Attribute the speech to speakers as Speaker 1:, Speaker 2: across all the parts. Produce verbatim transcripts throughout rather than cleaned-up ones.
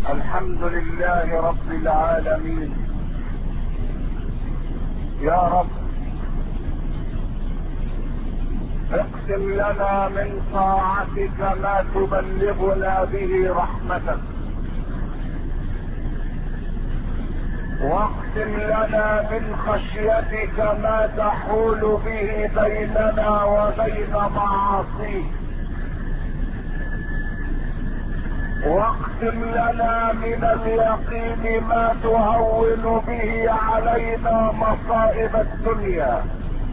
Speaker 1: الحمد لله رب العالمين. يا رب اقسم لنا من طاعتك ما تبلغنا به رحمتك، واقسم لنا من خشيتك ما تحول به بيننا وبين معاصيك، واقسم لنا من اليقين ما تهون به علينا مصائب الدنيا.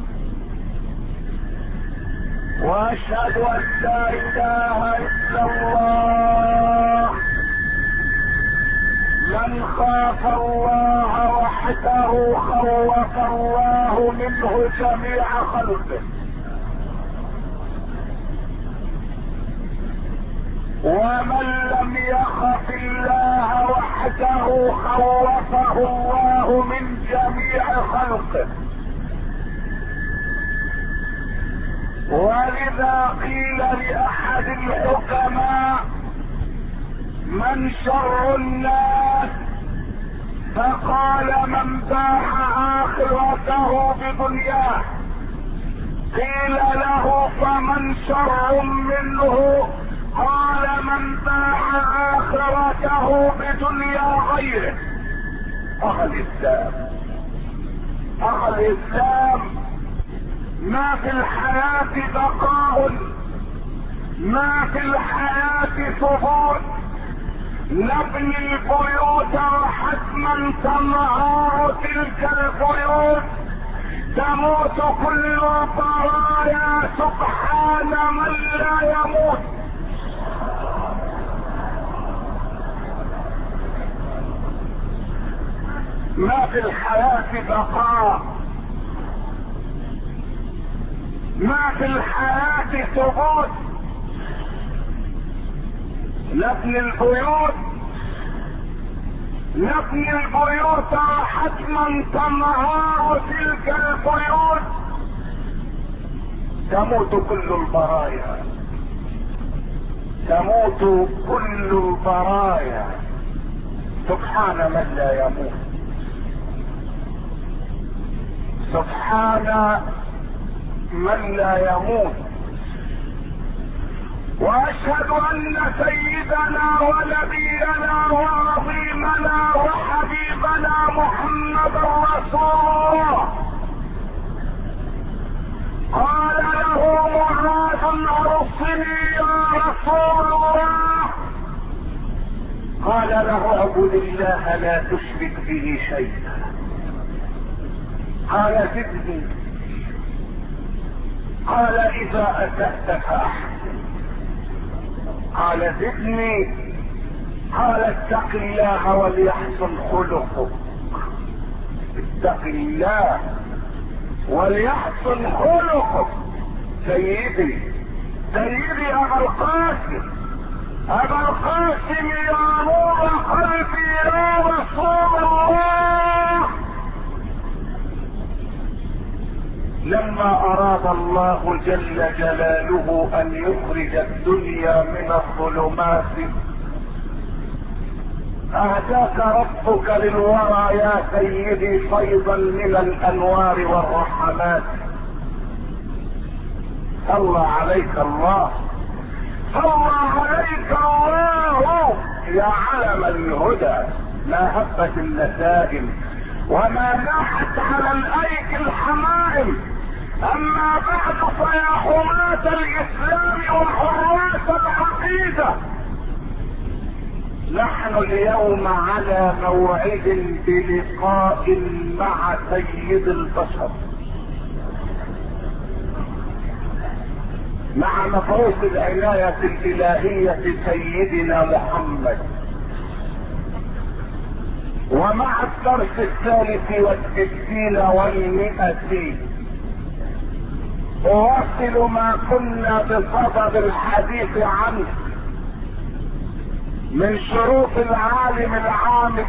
Speaker 1: واشهد ان لا اله الا الله، من خاف الله وحده خوف الله منه جميع خلقه، ومن لم يخف الله وحده خوفه الله من جميع خلقه. ولذا قيل لأحد الحكماء: من شر الناس؟ فقال: من باع آخرته بدنياه. قيل له: فمن شر منه؟ قال: من باع آخرته بدنيا غيره. أخ الإسلام، أخ الإسلام، ما في الحياة بقاء، ما في الحياة ثبوت. نبني البيوت وحتما تنهار تلك البيوت، تموت كل البرايا سبحان من لا يموت. ما في الحياة بقاء، ما في الحياة ثبوت. نبني البيوت، نبني البيوت وحتما تنهار تلك البيوت، تموت كل البرايا، تموت كل البرايا سبحان من لا يموت، سبحان من لا يموت. واشهد ان سيدنا ونبينا وعظيمنا وحبيبنا محمد رسول الله قال له معاذ: ارسلني يا رسول الله. قال له: اعبد الله لا تشرك به شيئا. قال: زدني. قال: اذا اتأت فاحسن. قال: زدني. قال: اتق الله وليحسن خلقك. اتق الله وليحسن خلقك. سيدي، سيدي ابا القاسم، ابا القاسم يا نور قلبي يا رسول الله. لما اراد الله جل جلاله ان يخرج الدنيا من الظلمات اهداك ربك للورى يا سيدي فيضا من الانوار والرحمات. صلى عليك الله، صلى عليك الله يا علم الهدى، ما هبت النسائم وما ناحت على الايك الحمائم. اما بعد فيا حماة الاسلام وحراس العقيدة، نحن اليوم على موعد بلقاء مع سيد البشر، مع مبعوث العناية الالهية سيدنا محمد، ومع الدرس الثالث والستين والمئة. اواصل ما كنا بصدد الحديث عنه من شروط العالم العامل: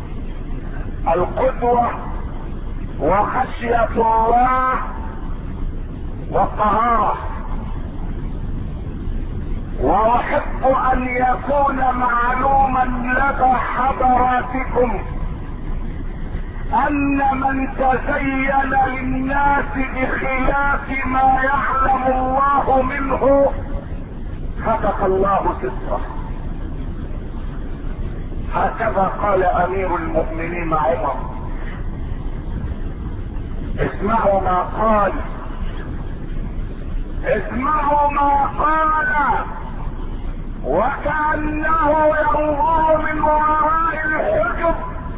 Speaker 1: القدوة وخشية الله والطهارة. واحب ان يكون معلوما لدى حضراتكم ان من تزين للناس بخلاف ما يعلم الله منه فتق الله ستره. هكذا قال امير المؤمنين عمر. اسمعوا ما قال، اسمعوا ما قال، وكأنه ينظر من وراء الحجب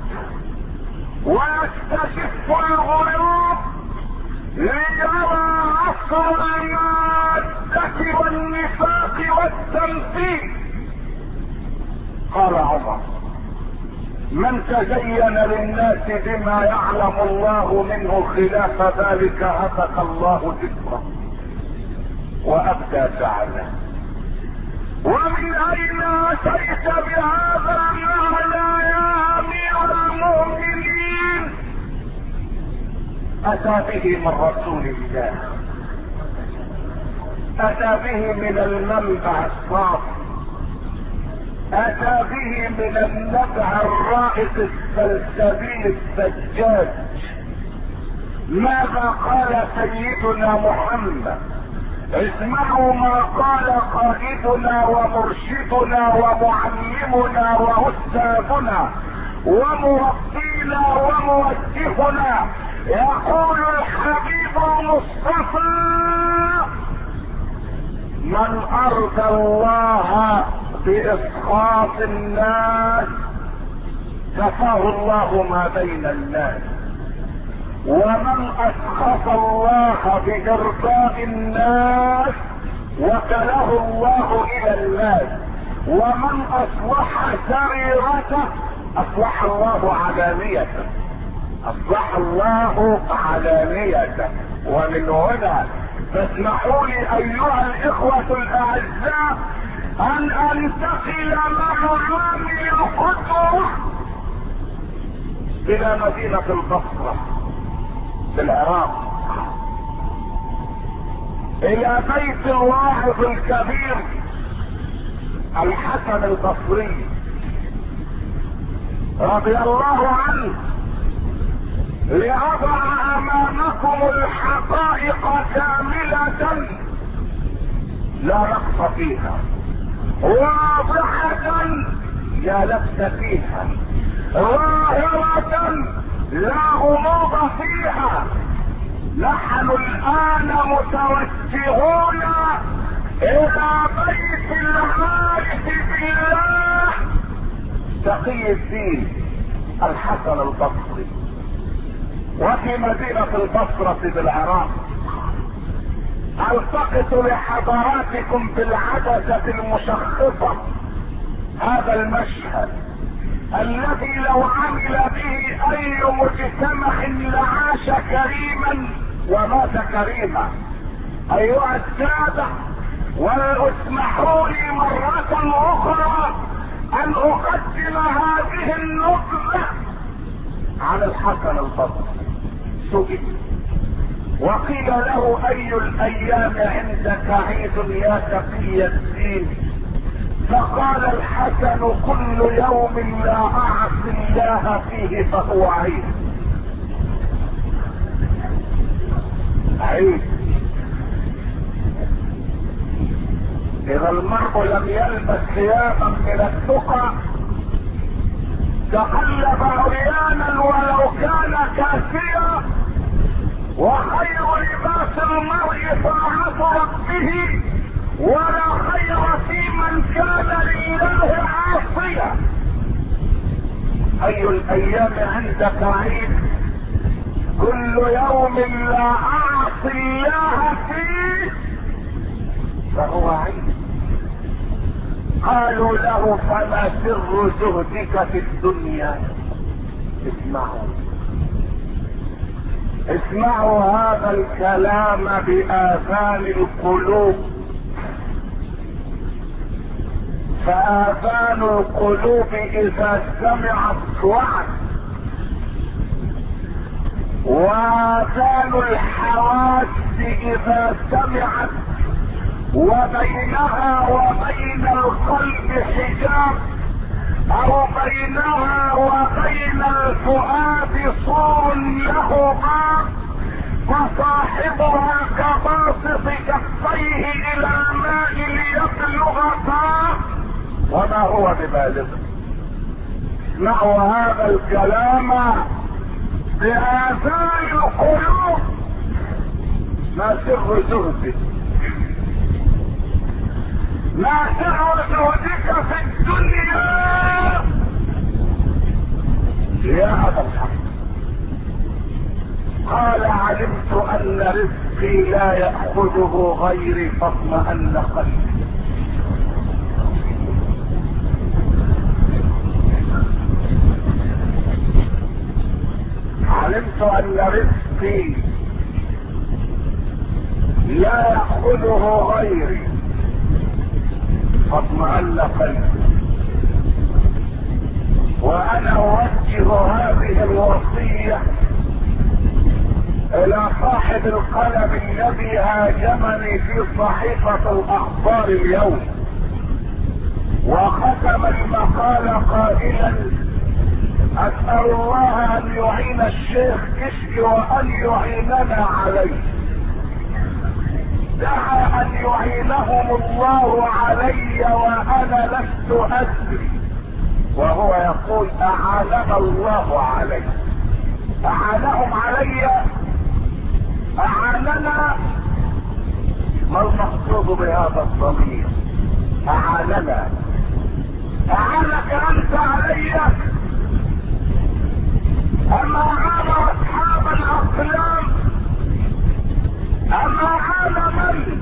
Speaker 1: ويستشف الغيوب ليرى عصر المادة والنفاق والتمثيل. قال عمر: من تزين للناس بما يعلم الله منه خلاف ذلك هتك الله ذكره وابدى فعله. ومن اين اتيت بهذا المعنى يا امير المؤمنين؟ اتى به من رسول الله، اتى به من المنبع الصافي، اتى به من النبع الرائق السلسبيل السجاج. ماذا قال سيدنا محمد؟ اسمعوا ما قال قائدنا ومرشدنا ومعلمنا واستاذنا ومربينا وموجهنا. يقول الحبيب المصطفى: من ارضى الله باسخاط الناس كفاه الله ما بين الناس، ومن اسخط الله بارضاء الناس وكله الله الى الناس، ومن اصلح سريرته اصلح الله علانيته، اصلح الله علانيته. ومن هنا فاسمحوا لي ايها الاخوة الاعزاء ان انتقل مع عامل القدوة الى مدينة البصرة في العراق، الى بيت الواعظ الكبير الحسن البصري رضي الله عنه، لأضع امامكم الحقائق كاملة لا نقص فيها، واضحة لا لبس فيها، ظاهرة لا غموض فيها. نحن الان متوجهون الى بيت العارف بالله تقي الدين الحسن البصري، وفي مدينة البصرة بالعراق. التقط لحضراتكم بالعدسة المشخصة هذا المشهد الذي لو عمل به اي مجتمع لعاش كريما ومات كريما. ايها السادة، واسمحوا لي مرة اخرى ان اقدم هذه النبذة عن الحسن البصري. سئل وقيل له: اي الايام عندك عيد يا تقي الدين؟ فقال الحسن: كل يوم لا اعصي الله فيه فهو عيد. عيد. اذا المرء لم يلبس ثيابا من التقى تقلب عريانا ولو كان كاسيا، وخير لباس المرء طاعة ربه، ولا خير في من كان لله عاصيا. اي الايام عندك عيد؟ كل يوم لا اعصي الله فيه فهو عيد. قالوا له: فما سر زهدك في الدنيا؟ اسمعوا اسمعوا هذا الكلام بآذان القلوب، فآذان القلوب إذا سمعت وعت، وآذان الحواس إذا سمعت وبينها وبين القلب حجاب، او بينها وبين الفؤاد سور له باب، فصاحبها كباسط كفيه الى الماء ليبلغ فاه وما هو ببالغ. اسمعوا هذا الكلام بآذان القلوب. ما سر زهدك؟ ما سر زهدك في الدنيا يا أبا الحق؟ قال علمت ان رزقي لا يأخذه غيري فاطمأن قلبي. علمت ان رزقي لا يأخذه غيري فاطمأن قلبي. وانا اوجه هذه الوصية الى صاحب القلم الذي هاجمني في صحيفة الاخبار اليوم، وختم المقال قائلا: اسأل الله ان يعين الشيخ كشك وان يعيننا عليه. دعا ان يعينهم الله علي وانا لست ادري، وهو يقول اعاننا الله علي. اعانهم علي، اعاننا. ما المقصود بهذا الضمير؟ اعاننا. اعانك انت علي، اما عان اصحاب الاقلام، اما عان من؟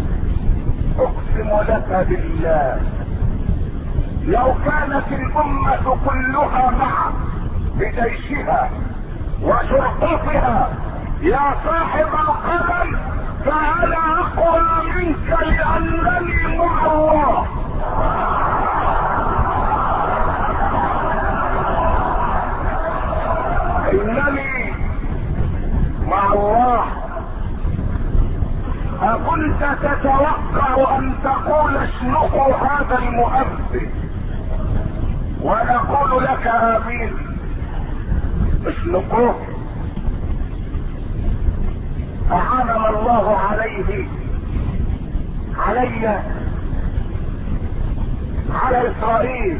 Speaker 1: اقسم لك بالله لو كانت الامة كلها معا بجيشها وشرطتها يا صاحب القلم فانا اقوى منك لانني مع الله. انني مع الله. أكنت تتوقع ان تقول اشنقوا هذا المؤذن ونقول لك امين؟ اشنقوه. أعانم الله عليه، علي، على إسرائيل،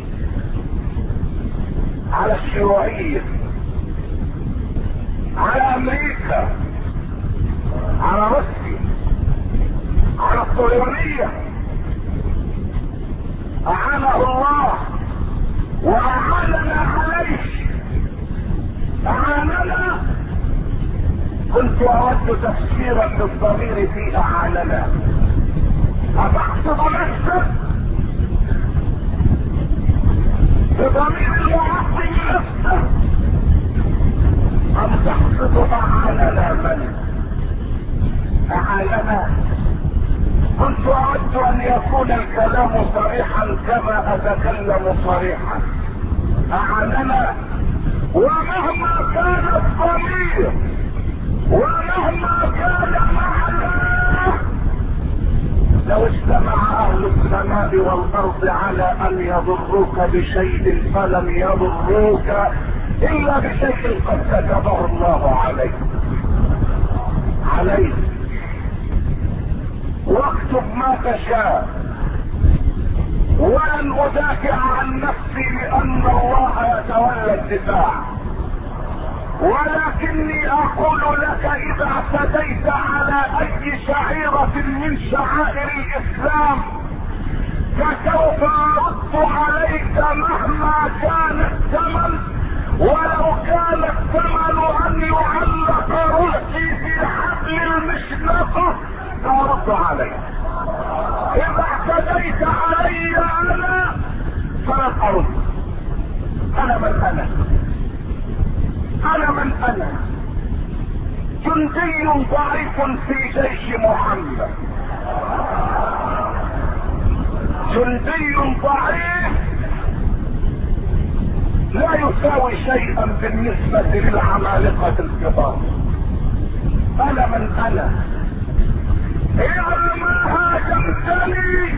Speaker 1: على الشيوعية، على أمريكا، على روسيا، على الصهيونية. أعانه الله وأعاننا عليه. أعاننا. كنت اود تفسيرا للضمير في اعاننا. اتقصد نفسك بضمير المعطي نفسك ام تقصد اعاننا من؟ اعاننا. كنت اود ان يكون الكلام صريحا كما اتكلم صريحا. اعاننا. ومهما كان الضمير ومهما كان معنا، لو اجتمع اهل السماء والارض على ان يضروك بشيء فلم يضروك الا بشيء قد كتبه الله عليك عليك واكتب ما تشاء. ولن ادافع عن نفسي لان الله يتولى الدفاع، ولكني اقول لك اذا اعتديت على اي شعيرة من شعائر الاسلام فسوف ارد عليك مهما كان الثمن، ولو كان الثمن ان يعلق رأسي في حبل المشنقة سارد عليك. اذا اعتديت علي انا فلن ارد. انا من انا انا من انا جندي ضعيف في جيش محمد، جندي ضعيف لا يساوي شيئا بالنسبة للعمالقة الكبار. انا من انا اذا ما هاجمتني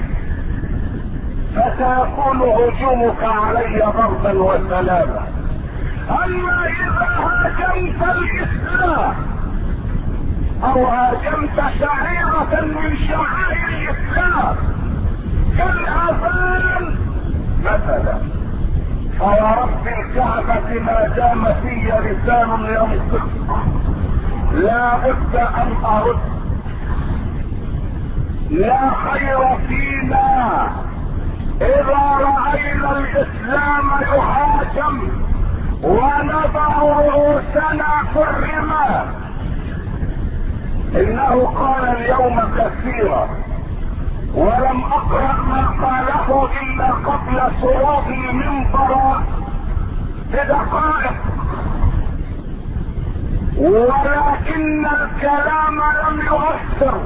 Speaker 1: فسيكون هجومك علي ضربا وسلاما. اما اذا هاجمت الاسلام او هاجمت شعيرة من شعائر الاسلام كالاذان مثلا، فورب الكعبة ما دام في لسان ينطق لا بد ان ارد. لا خير فينا اذا رأينا الاسلام يهاجم ونضع رؤوسنا في الرمال. انه قال اليوم كثيرا ولم اقرأ ما قاله الا قبل صعود المنبر بدقائق، ولكن الكلام لم يؤثر.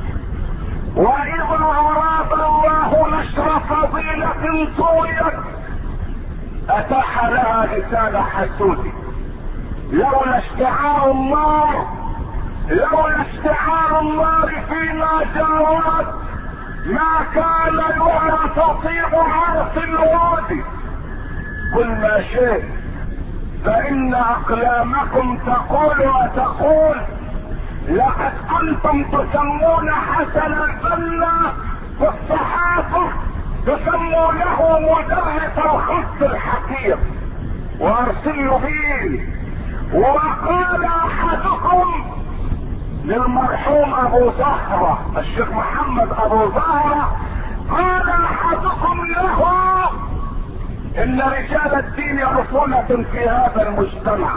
Speaker 1: واذا اراد الله نشر فضيلة طويت اتاح لها لسان حسود. لولا اشتعال النار لولا اشتعال النار فيما جاورت ما كان يرى تطيب عرس الوادي. كل ما شئت فان اقلامكم تقول وتقول. لقد انتم تسمون حسن البنا في الصحافة تسمونه مدرس الخط الحكيم وارسل به. وقال احدكم للمرحوم ابو زهرة الشيخ محمد ابو زهرة، قال احدكم له ان رجال الدين رسولة في هذا المجتمع.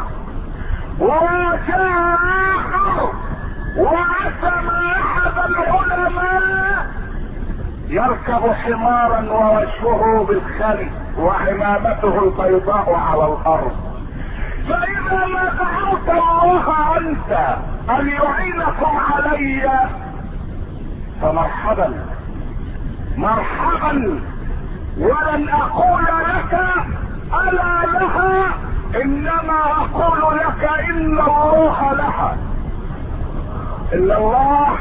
Speaker 1: وجاء اخر وعزم احد العلماء يركب حمارا ووجهه بالخل وعمامته البيضاء على الارض. فاذا ما دعوت الله انت ان يعينكم علي فمرحبا مرحبا، ولن اقول لك الا لها، انما اقول لك ان الله لها. ان الله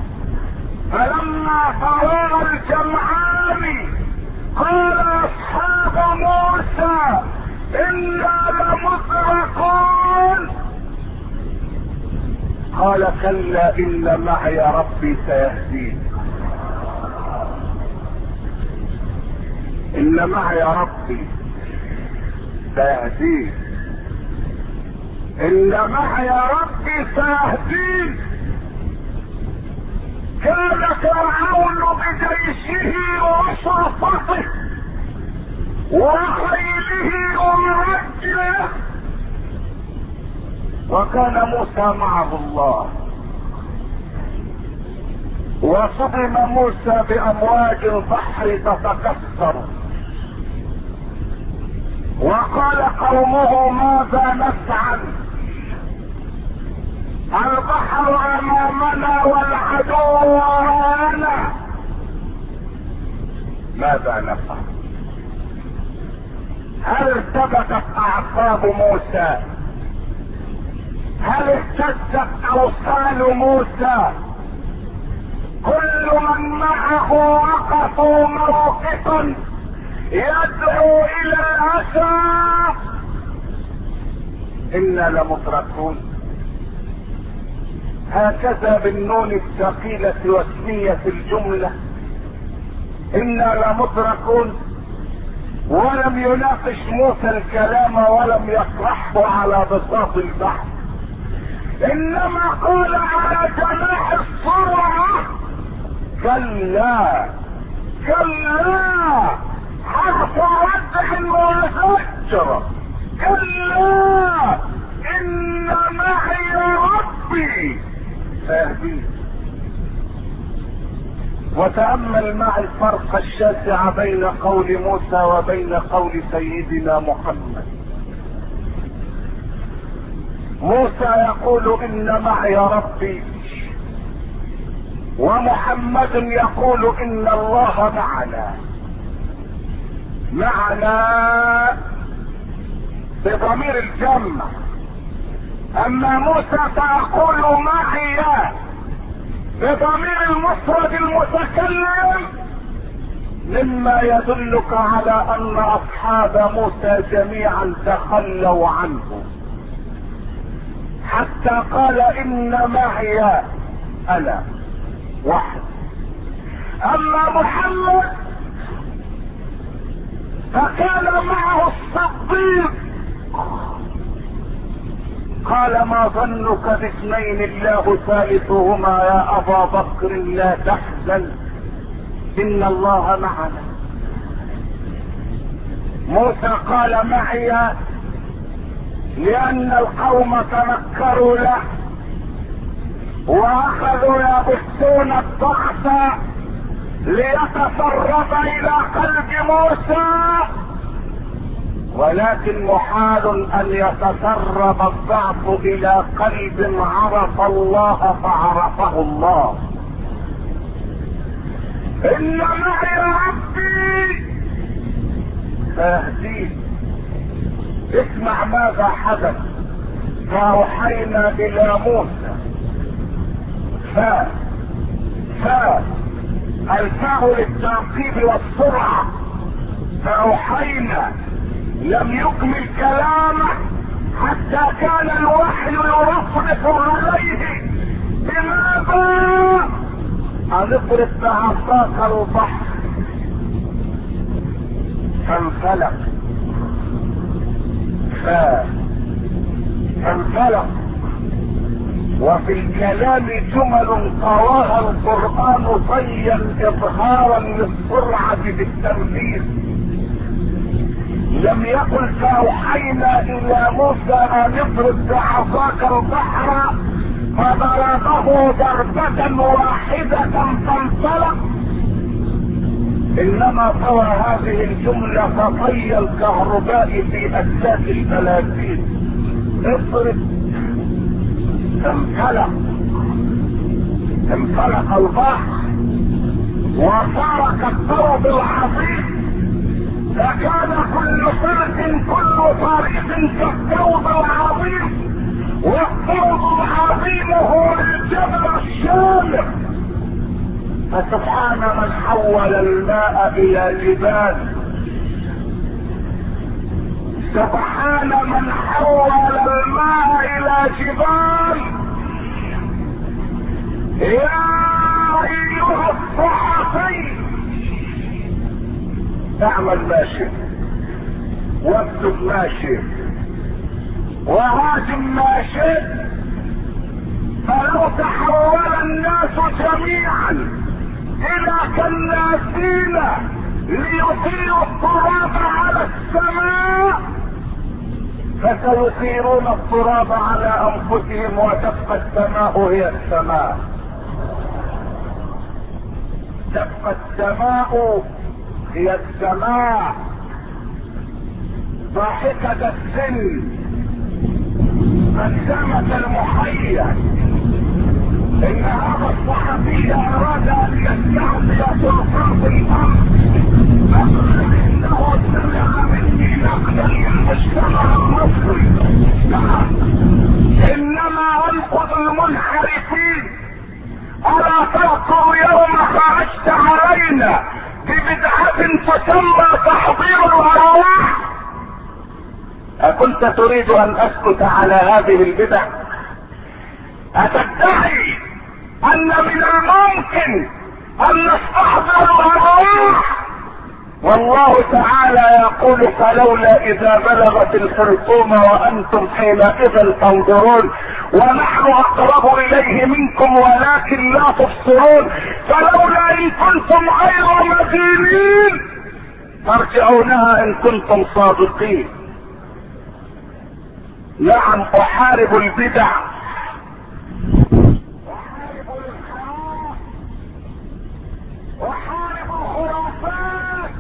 Speaker 1: فلما فرغ الجمعان قال اصحاب موسى انا لمدركون، قال كلا ان معي ربي سيهدين. ان معي ربي سيهدين ان معي ربي سيهدين. كان فرعون بجيشه وشرطته وخيله ومرجله، وكان موسى معه الله. وصدم موسى بامواج البحر تتكسر، وقال قومه ماذا نفعل؟ البحر امامنا والعدو وراءنا، ماذا نفعل؟ هل ارتبكت اعصاب موسى؟ هل اهتزت اوصال موسى؟ كل من معه وقفوا موقفا يدعو الى الاسى. انا لمدركون. هكذا بالنون الثقيلة واسمية الجملة انا لمدركون. ولم يناقش موسى الكلام ولم يطرحه على بساط البحر، انما قال على جناح السرعة كلا كلا، حرف ردع وزجر. كلا ان معي ربي سيهدين. وتأمل معي الفرق الشاسع بين قول موسى وبين قول سيدنا محمد. موسى يقول ان معي ربي، ومحمد يقول ان الله معنا. معنا بضمير الجمع. اما موسى فيقول معي بضمير المفرد المتكلم مما يدلك على ان اصحاب موسى جميعا تخلوا عنه، حتى قال ان معي انا وحد. اما محمد فكان معه الصديق، قال ما ظنك باثنين الله ثالثهما يا ابا بكر لا تحزن ان الله معنا. موسى قال معي لان القوم تنكروا له واخذوا يبثون الضغط ليتسرب الى قلب موسى، ولكن محال ان يتسرب الضعف الى قلب عرف الله فعرفه الله. ان معي عبدي سيهديه. اسمع ماذا حدث. فاوحينا الى موسى ف ف الفاء للتعقيب والسرعه. فاوحينا لم يكمل كلامه حتى كان الوحي يرفرف عليه. بماذا؟ ان اضرب بعصاك البحر فانفلق فانفلق. وفي الكلام جمل قراها القرآن طيا اظهارا للسرعة بالتنفيذ. لم يقل فاوحينا الى موسى ان اضرب بعصاك البحر فضربه ضربة واحدة فانطلق، انما طوى هذه الجملة كطي الكهرباء في اسلاك الثلاثين. اضرب انطلق انطلق البحر وصار كالضرب العظيم، فكان كل فرق كل طريق كالضرب العظيم، والضرب العظيم هو الجبل الشامخ. فسبحان من حول الماء الى جبال، سبحان من حول الماء الى جبال. يا ايها الصحفي اعمل ما شئت واكتب ما شئت وهاجم ما شئت، فلو تحول الناس جميعا الى كناسين ليطيروا التراب على السماء فسيثيرون التراب على انفسهم وتبقى السماء هي السماء. تبقى السماء هي السماء. ضاحكة السن ملزمة المحيا. ان هذا الصحفي اراد ان يستعطي سلطات الامر فقال انه سمع مني نقدا للمجتمع المصري. نعم، انما انقذ المنحرفين. الا تذكر يوم خرجت علينا ببدعة تسمى تحضير الارواح؟ اكنت تريد ان اسكت على هذه البدع؟ اتدعي ان من الممكن ان نستحضر الارواح؟ والله تعالى يقول فلولا اذا بلغت الحلقوم وانتم حينئذ تنظرون ونحن اقرب اليه منكم ولكن لا تبصرون فلولا ان كنتم غير مدينين ترجعونها ان كنتم صادقين. نعم، احارب البدع، احارب الانحراف، احارب الخرافات.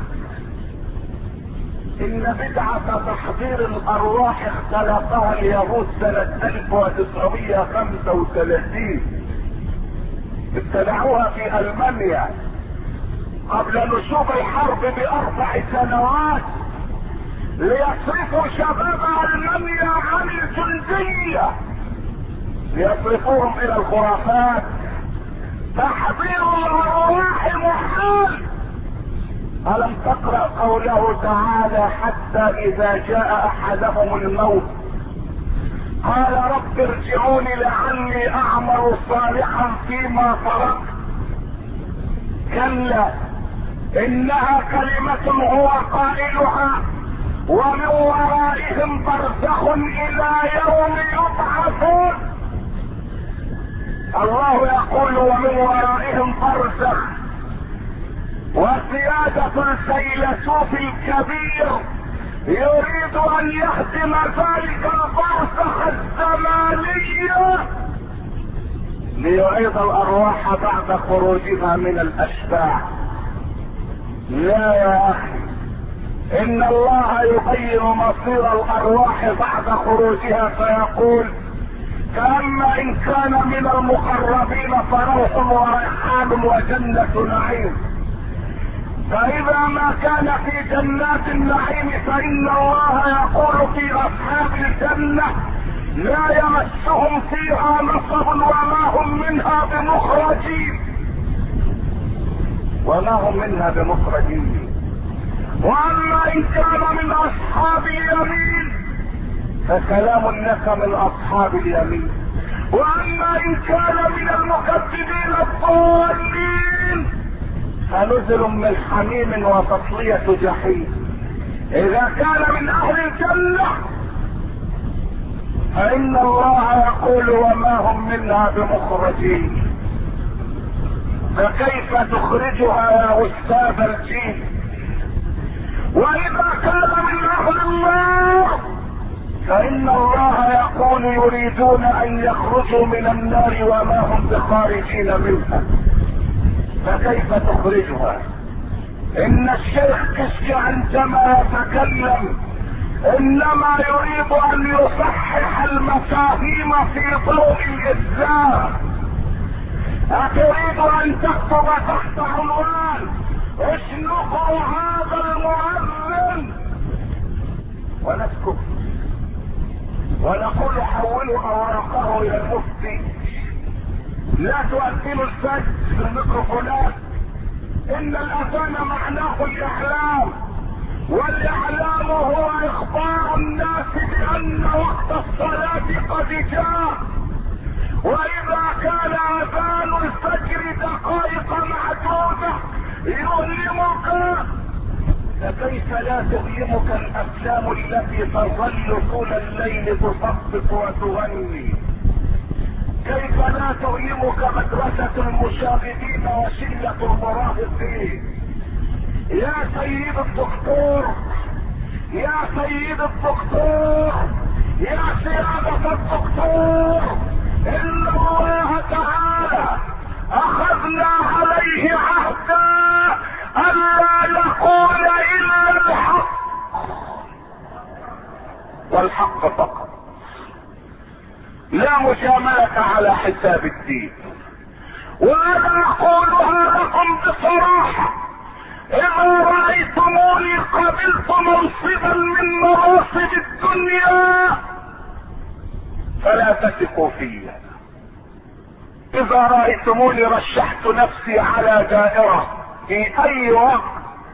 Speaker 1: ان بدعة تحضير الارواح اختلقها اليهود سنة الف وتسعمائة وخمسة وثلاثين. ابتدعوها في المانيا قبل نشوب الحرب باربع سنوات ليصرفوا شباب المانيا عن الجندية، ليصرفوهم الى الخرافات. تحضير الارواح محال. الم تقرأ قوله تعالى حتى اذا جاء احدهم الموت قال رب ارجعوني لعلي اعمل صالحا فيما تركت. كلا انها كلمة هو قائلها ومن ورائهم برزخ الى يوم يبعثون. الله يقول ومن ورائهم برزخ، وسيادة الفيلسوف الكبير يريد ان يهدم ذلك البرزخ الزماني ليعيد الارواح بعد خروجها من الاشباح. لا يا اخي، ان الله يبين مصير الارواح بعد خروجها فيقول فاما ان كان من المقربين فروح وريحان وجنة نعيم، فاذا ما كان في جنات النعيم فان الله يقول في اصحاب الجنة لا يمسهم فيها نصب وما هم منها بمخرجين وما هم منها بمخرجين. واما ان كان من اصحاب اليمين فسلام لك من اصحاب اليمين، واما ان كان من المكذبين الضالين فنزل من حميم وتصلية جحيم. اذا كان من اهل الجنة فان الله يقول وما هم منها بمخرجين. فكيف تخرجها يا استاذ الجيل؟ واذا كان من اهل النار فان الله يقول يريدون ان يخرجوا من النار وما هم بخارجين منها. فكيف تخرجها؟ ان الشيخ كشك عندما يتكلم انما يريد ان يصحح المفاهيم في ضوء الاسلام. اتريد ان تكتب تحت عنوان اشنقوا هذا المؤذن ونسكت ونقول حولوا اوراقه الى المفتي، لا تؤذنوا السجد في الميكروفونات. ان الاذان معناه الاعلام، والاعلام هو اخبار الناس بان وقت الصلاة قد جاء. واذا كان اذان الفجر دقائق معدودة يؤلمك، فكيف لا تؤلمك الافلام التي تظل طول الليل تصفق وتغني؟ كيف لا تؤلمك مدرسة المشاغبين وشلة المراهقين؟ يا سيد الدكتور، يا سيد الدكتور، يا سيادة الدكتور، ان الله تعالى اخذنا عليه عهدا الا نقول الا الحق والحق فقط، لا مجاملة على حساب الدين. وانا اقولها لكم بصراحة، اذا رأيتموني قبلت منصبا من مناصب الدنيا فلا تثقوا فيا. اذا رأيتموني رشحت نفسي على دائرة في اي وقت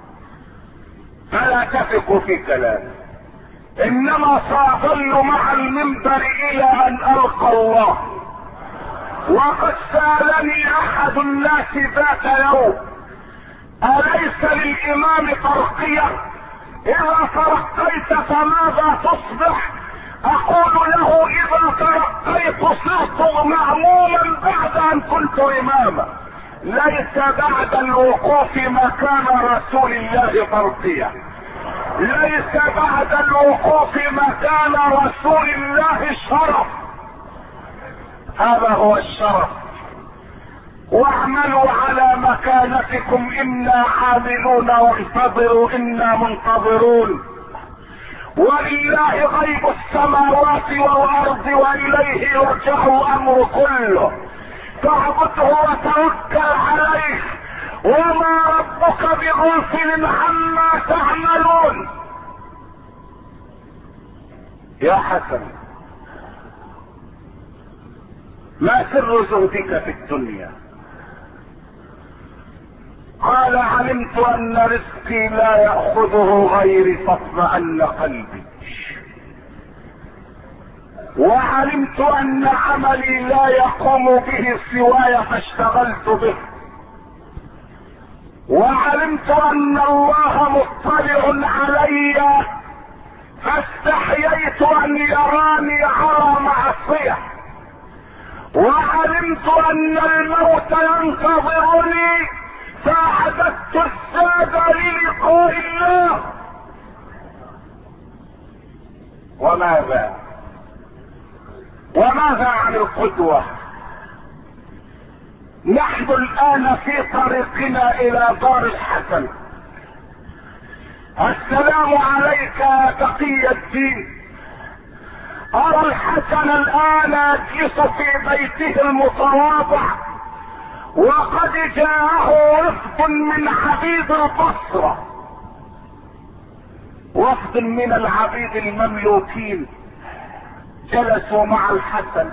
Speaker 1: فلا تثقوا في كلامي، انما ساظل مع المنبر الى ان القى الله. وقد سألني احد الناس ذات يوم اليس للامام ترقية؟ اذا ترقيت فماذا تصبح؟ اقول له اذا ترقيت صرت مأموما بعد ان كنت اماما، ليس بعد الوقوف مكان رسول الله ترقية، ليس بعد الوقوف مكان رسول الله شرف. هذا هو الشرف. واعملوا على مكانتكم انا عاملون وانتظروا انا منتظرون. ولله غيب السماوات والارض واليه يرجع الامر كله، فاعبده وتوكل عليه وما ربك بغافل عما تعملون. يا حسن، ما سر زهدك في الدنيا؟ قال علمت ان رزقي لا يأخذه غيري فاطمأن قلبي، وعلمت ان عملي لا يقوم به سواي فاشتغلت به، وعلمت ان الله مطلع علي فاستحييت ان يراني على معصية، وعلمت ان الموت ينتظرني فاعددت الزاد للقاء الله. وماذا وماذا عن القدوة؟ نحن الان في طريقنا الى دار الحسن. السلام عليك يا تقي الدين. ارى الحسن الان يجلس في بيته المتواضع، وقد جاءه وفد من عبيد البصرة، وفد من العبيد المملوكين، جلسوا مع الحسن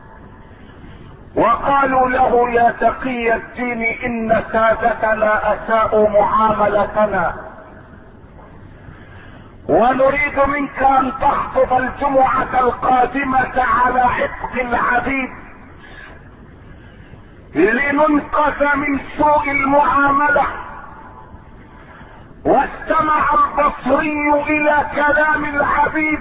Speaker 1: وقالوا له يا تقي الدين ان سادتنا اساءوا معاملتنا، ونريد منك ان تخطب الجمعة القادمة على عتق العبيد لننقذ من سوء المعاملة. واستمع البصري الى كلام العبيد،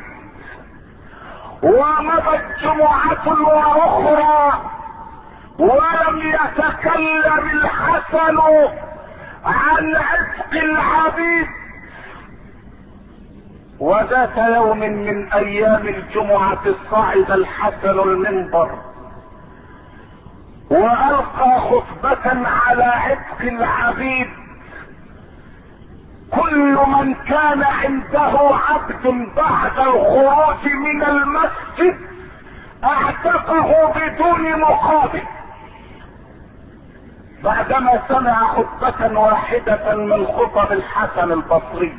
Speaker 1: ومضت جمعة واخرى ولم يتكلم الحسن عن عتق العبيد. وذات يوم من ايام الجمعة صعد الحسن المنبر والقى خطبة على عتق العبيد. كل من كان عنده عبد بعد الخروج من المسجد اعتقه بدون مقابل. بعدما سمع خطبة واحدة من خطب الحسن البصري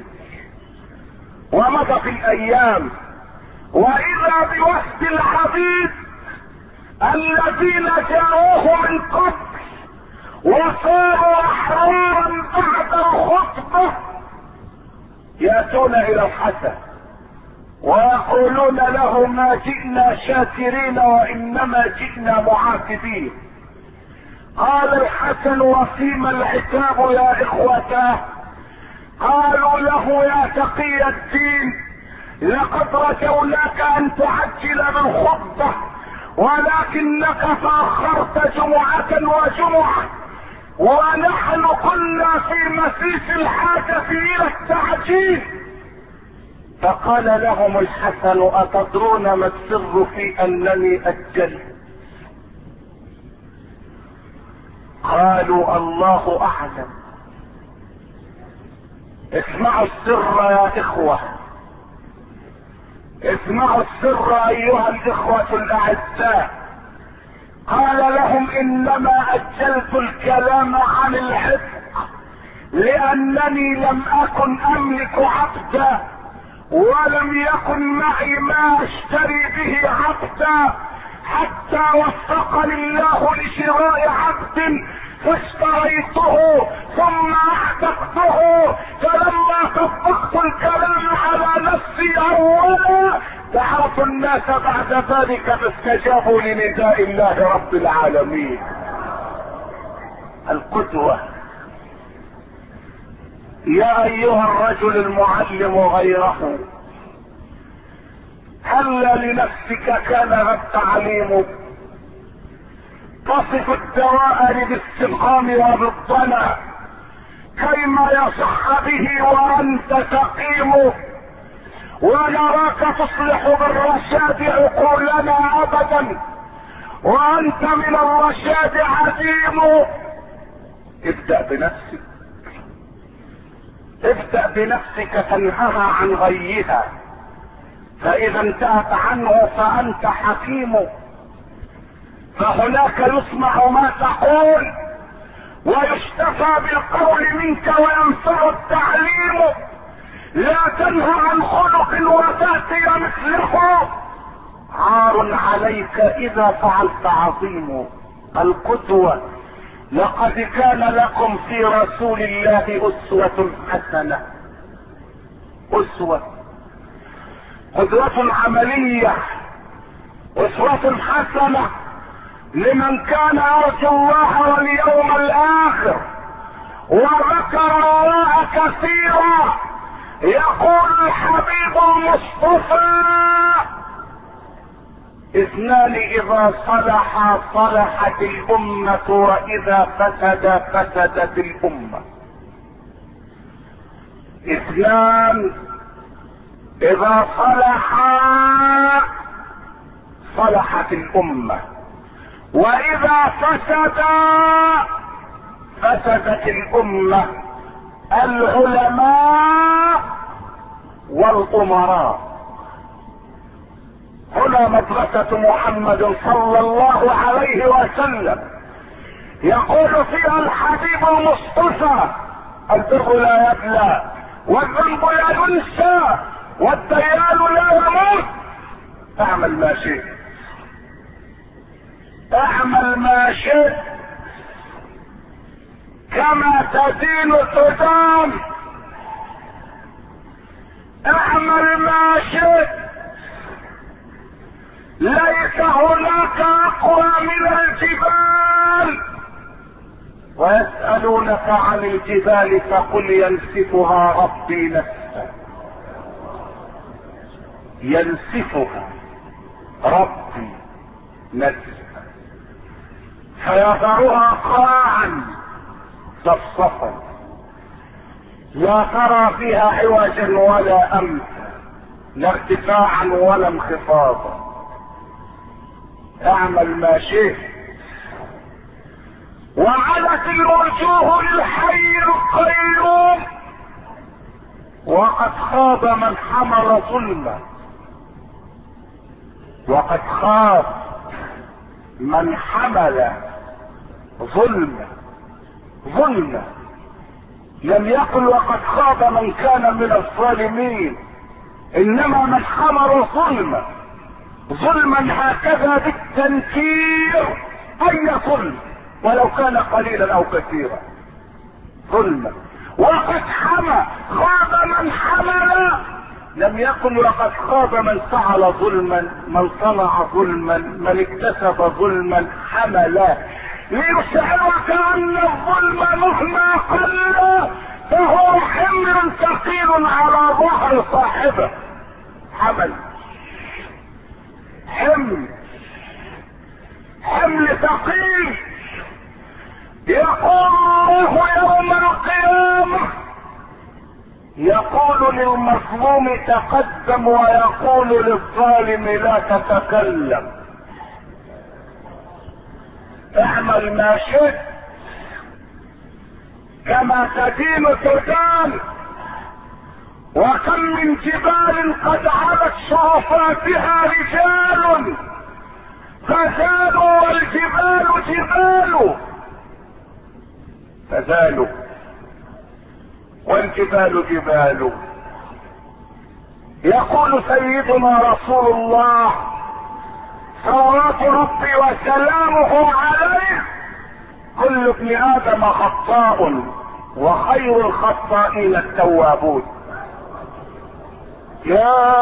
Speaker 1: ومضت الايام، واذا بوفد العبيد الذين جاءوه من قبل وصاروا احرارا بعد الخطبة ياتون الى الحسن ويقولون له ما جئنا شاكرين وانما جئنا معاتبين. قال الحسن وفيما العتاب يا اخوتاه؟ قالوا له يا تقي الدين لقد رجوناك ان تعجل بالخطبة ولكنك تأخرت جمعة وجمعة، ونحن كنا في مسيس الحاجة الى التعجيل. فقال لهم الحسن اتدرون ما السر في انني اجلت؟ قالوا الله اعلم. اسمعوا السر يا اخوة، اسمعوا السر ايها الاخوة الاعزاء. قال لهم انما اجلت الكلام عن العتق لانني لم اكن املك عبدا ولم يكن معي ما اشتري به عبدا حتى وفقني الله لشراء عبد فاشتريته ثم اعتقته. فلما طبقت الكلام على نفسي اولا دعوت الناس بعد ذلك فاستجابوا لنداء الله رب العالمين. القدوة. يا ايها الرجل المعلم غيره، هل لنفسك كان التعليم؟ تصف الدواء بالسقام وبالضنا كيما يصح به وانت تقيم، ونراك تصلح بالرشاد عقولنا ابدا وانت من الرشاد عديم. ابدأ بنفسك، ابدأ بنفسك تنهها عن غيها، فاذا انتهت عنه فانت حكيم. فهناك يسمع ما تقول ويشتفى بالقول منك وينفع التعليم. لا تنهى عن خلق وتأتي مثله، عار عليك اذا فعلت عظيم. القدوة لقد كان لكم في رسول الله اسوة حسنة. اسوة، قدوة عملية، اسوة حسنة لمن كان يرجو الله واليوم الاخر وذكر الله كثيرا. يقول الحبيب المصطفى: اثنان اذا صلحا صلحت الامة واذا فسد فسدت الامة. اثنان اذا صلحا صلحت الامة واذا فسدا فسدت الامة: العلماء والامراء. هنا مدرسة محمد صلى الله عليه وسلم يقول فيها الحبيب المصطفى: البر لا يبلى والذنب لا ينسى والديان لا يموت. اعمل ما شئت، اعمل ما شئت، كما تدين تدان. اعمل ما شئت، ليس هناك اقوى من الجبال. ويسألونك عن الجبال فقل ينسفها ربي نسفا. ينسفها ربي نسفا فيذرها قاعا صفصفا لا ترى فيها عوجا ولا امتا، لا ارتفاعا ولا انخفاضا. اعمل ما شئت. وعلت الوجوه للحي القيوم وقد خاب من حمل ظلما، وقد خاب من حمل ظلما. ظلما لم يقل وقد خاب من كان من الظالمين، انما من حمل ظلما. ظلما هكذا بالتنكير، اي ظلم ولو كان قليلا او كثيرا. ظلما. وقد حمى خاب من حمل، لم يكن وقد خاب من فعل ظلما، من صنع ظلما، من اكتسب ظلما. حمل ليشعرك ان الظلم مهما قل فهو حمل ثقيل على ظهر صاحبه. حمل، حمل، حمل ثقيل. يقول الله يوم القيامة، يقول للمظلوم تقدم ويقول للظالم لا تتكلم. اعمل ما شئت، كما تدين تدان. وكم من جبال قد علت شرفاتها رجال فزالوا والجبال جبال، فزالوا والجبال جبال. يقول سيدنا رسول الله صلوات ربي وسلامه عليه: كل ابن ادم خطاء وخير الخطائين التوابون. يا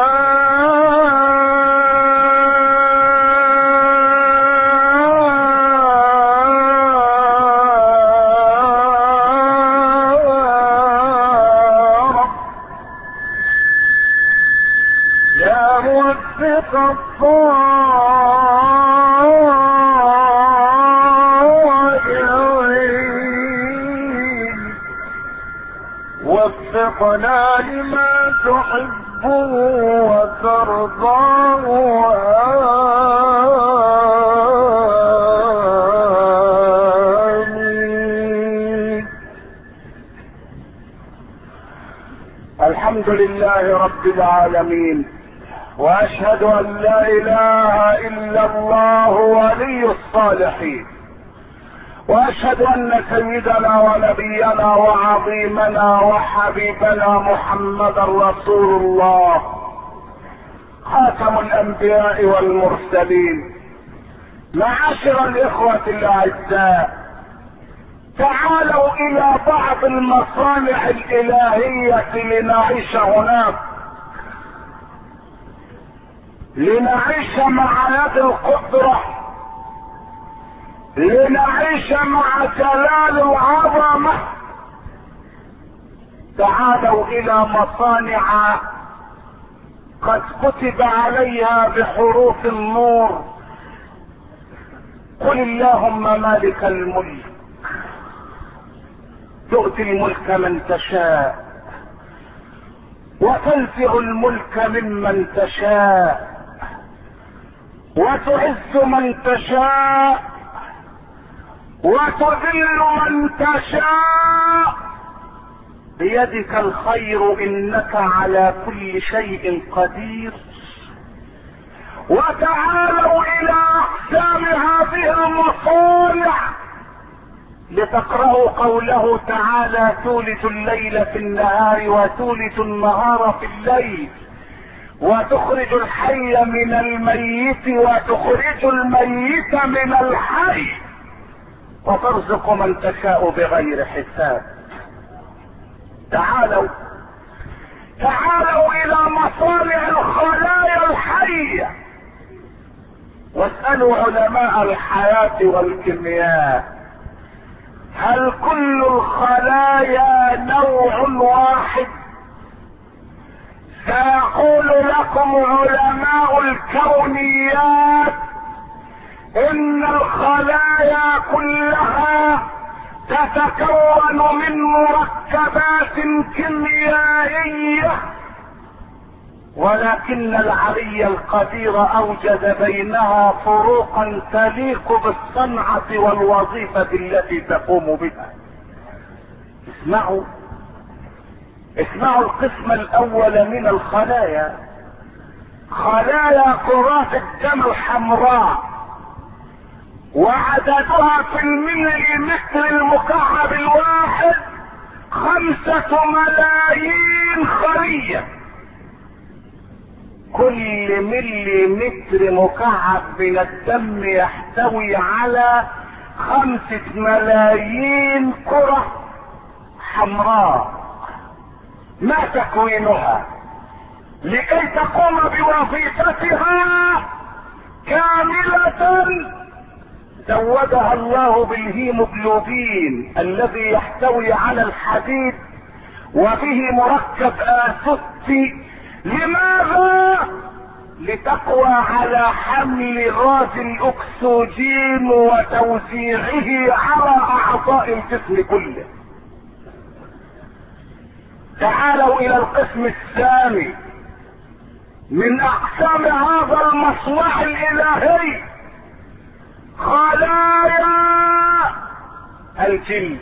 Speaker 1: وفقنا لما تحب وترضى آمين. الحمد لله رب العالمين، واشهد ان لا اله الا الله ولي الصالحين، واشهد ان سيدنا ونبينا وعظيمنا وحبيبنا محمدا رسول الله خاتم الانبياء والمرسلين. معاشر الاخوة الاعزاء، تعالوا الى بعض المصانع الالهية لنعيش هناك، لنعيش مع يد القدرة، لنعيش مع جلال العظمة. تعالوا الى مصانع قد كتب عليها بحروف النور: قل اللهم مالك الملك تؤتي الملك من تشاء وتنزع الملك ممن تشاء وتعز من تشاء وتذل من تشاء، بيدك الخير انك على كل شيء قدير. وتعالوا الى اقسام هذه المصانع لتقرأوا قوله تعالى: تولج الليل في النهار وتولج النهار في الليل وتخرج الحي من الميت وتخرج الميت من الحي وترزق من تشاء بغير حساب. تعالوا تعالوا الى مصانع الخلايا الحية واسألوا علماء الحياة والكيمياء: هل كل الخلايا نوع واحد؟ سيقول لكم علماء الكونيات ان الخلايا كلها تتكون من مركبات كيميائية، ولكن العلي القدير اوجد بينها فروقا تليق بالصنعة والوظيفة التي تقوم بها. اسمعوا اسمعوا القسم الاول من الخلايا: خلايا كرات الدم الحمراء، وعددها في المليمتر المكعب الواحد خمسة ملايين خلية. كل مليمتر مكعب من الدم يحتوي على خمسة ملايين كرة حمراء. ما تكوينها؟ لكي تقوم بوظيفتها كاملة زودها الله بالهيموجلوبين الذي يحتوي على الحديد وفيه مركب اسوتي. لماذا؟ لتقوى على حمل غاز الاكسجين وتوزيعه على اعضاء الجسم كله. تعالوا الى القسم الثاني من اقسام هذا المصنع الالهي: خلايا الجلد.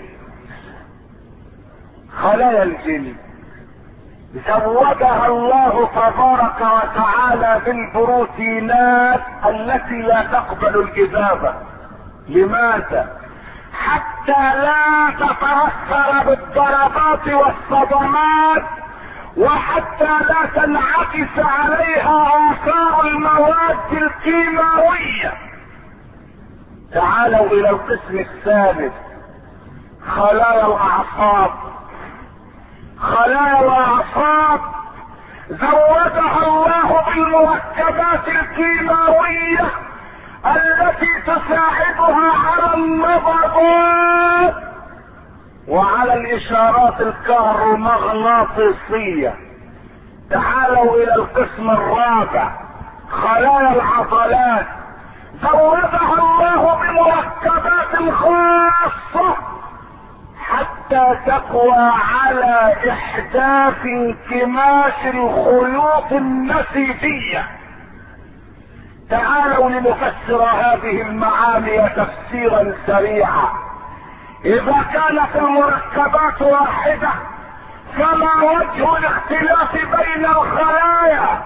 Speaker 1: خلايا الجلد زودها الله تبارك وتعالى بالبروتينات التي لا تقبل الإذابة. لماذا؟ حتى لا تتأثر بالضربات والصدمات، وحتى لا تنعكس عليها آثار المواد الكيماوية. تعالوا إلى القسم الثالث: خلايا الأعصاب. خلايا الاعصاب زودها الله بالمركبات الكيماوية التي تساعدها على النبضات وعلى الاشارات الكهرومغناطيسية. تعالوا الى القسم الرابع: خلايا العضلات. زودها الله بمركبات خاصة حتى تقوى على احداث انكماش الخيوط النسيجية. تعالوا لنفسر هذه المعاني تفسيرا سريعا. اذا كانت المركبات واحدة فما وجه الاختلاف بين الخلايا؟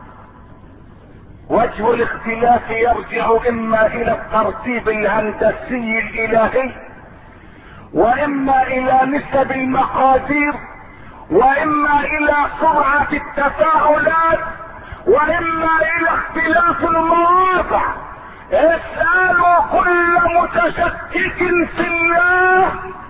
Speaker 1: وجه الاختلاف يرجع اما الى الترتيب الهندسي الالهي، واما الى نسب المقادير، واما الى سرعة التفاعلات، واما الى اختلاف المواضع. اسألوا كل متشكك في الله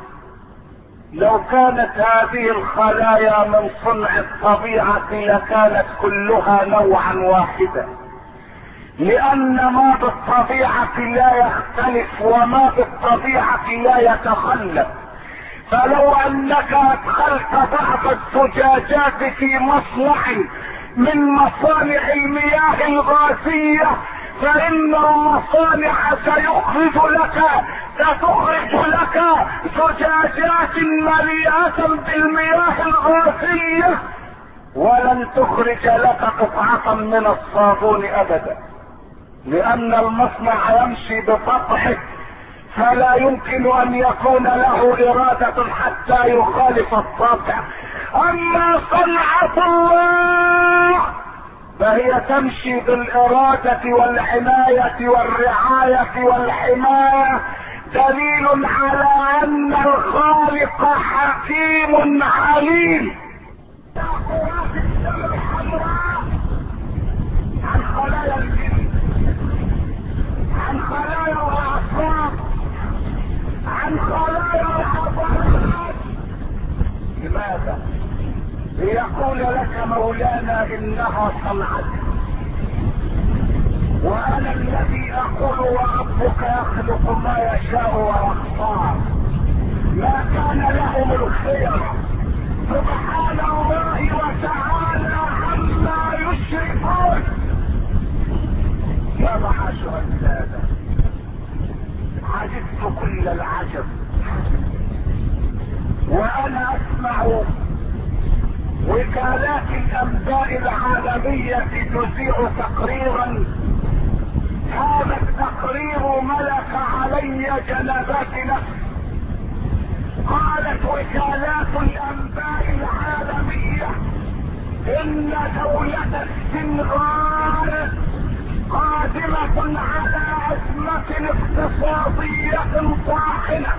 Speaker 1: لو كانت هذه الخلايا من صنع الطبيعة لكانت كلها نوعا واحدا، لان ما بالطبيعة لا يختلف وما بالطبيعة لا يتخلف. فلو انك ادخلت بعض الزجاجات في مصنع من مصانع المياه الغازية فان المصانع سيخرج لك ستخرج لك زجاجات مليئة بالمياه الغازية، ولن تخرج لك قطعة من الصابون ابدا، لان المصنع يمشي بطبعه فلا يمكن ان يكون له ارادة حتى يخالف الطبع. اما صنعة الله فهي تمشي بالارادة والعناية والرعاية والحماية، دليل على ان الخالق حكيم عليم. عن خلايا الجن، عن خلايا الاعصاب، عن خلايا العضلات. لماذا؟ ليقول لك مولانا انها صنعتي، وانا الذي اقول وربك يخلق ما يشاء ويختار، ما كان لهم الخير سبحان الله وتعالى عما يشركون. يا معاشر السادة، عجبت كل العجب وانا اسمع وكالات الانباء العالمية تذيع تقريرا، هذا التقرير ملك علي جنبات نفسي. قالت وكالات الانباء العالمية ان دولة السنغال قادمة على ازمة اقتصادية طاحنة.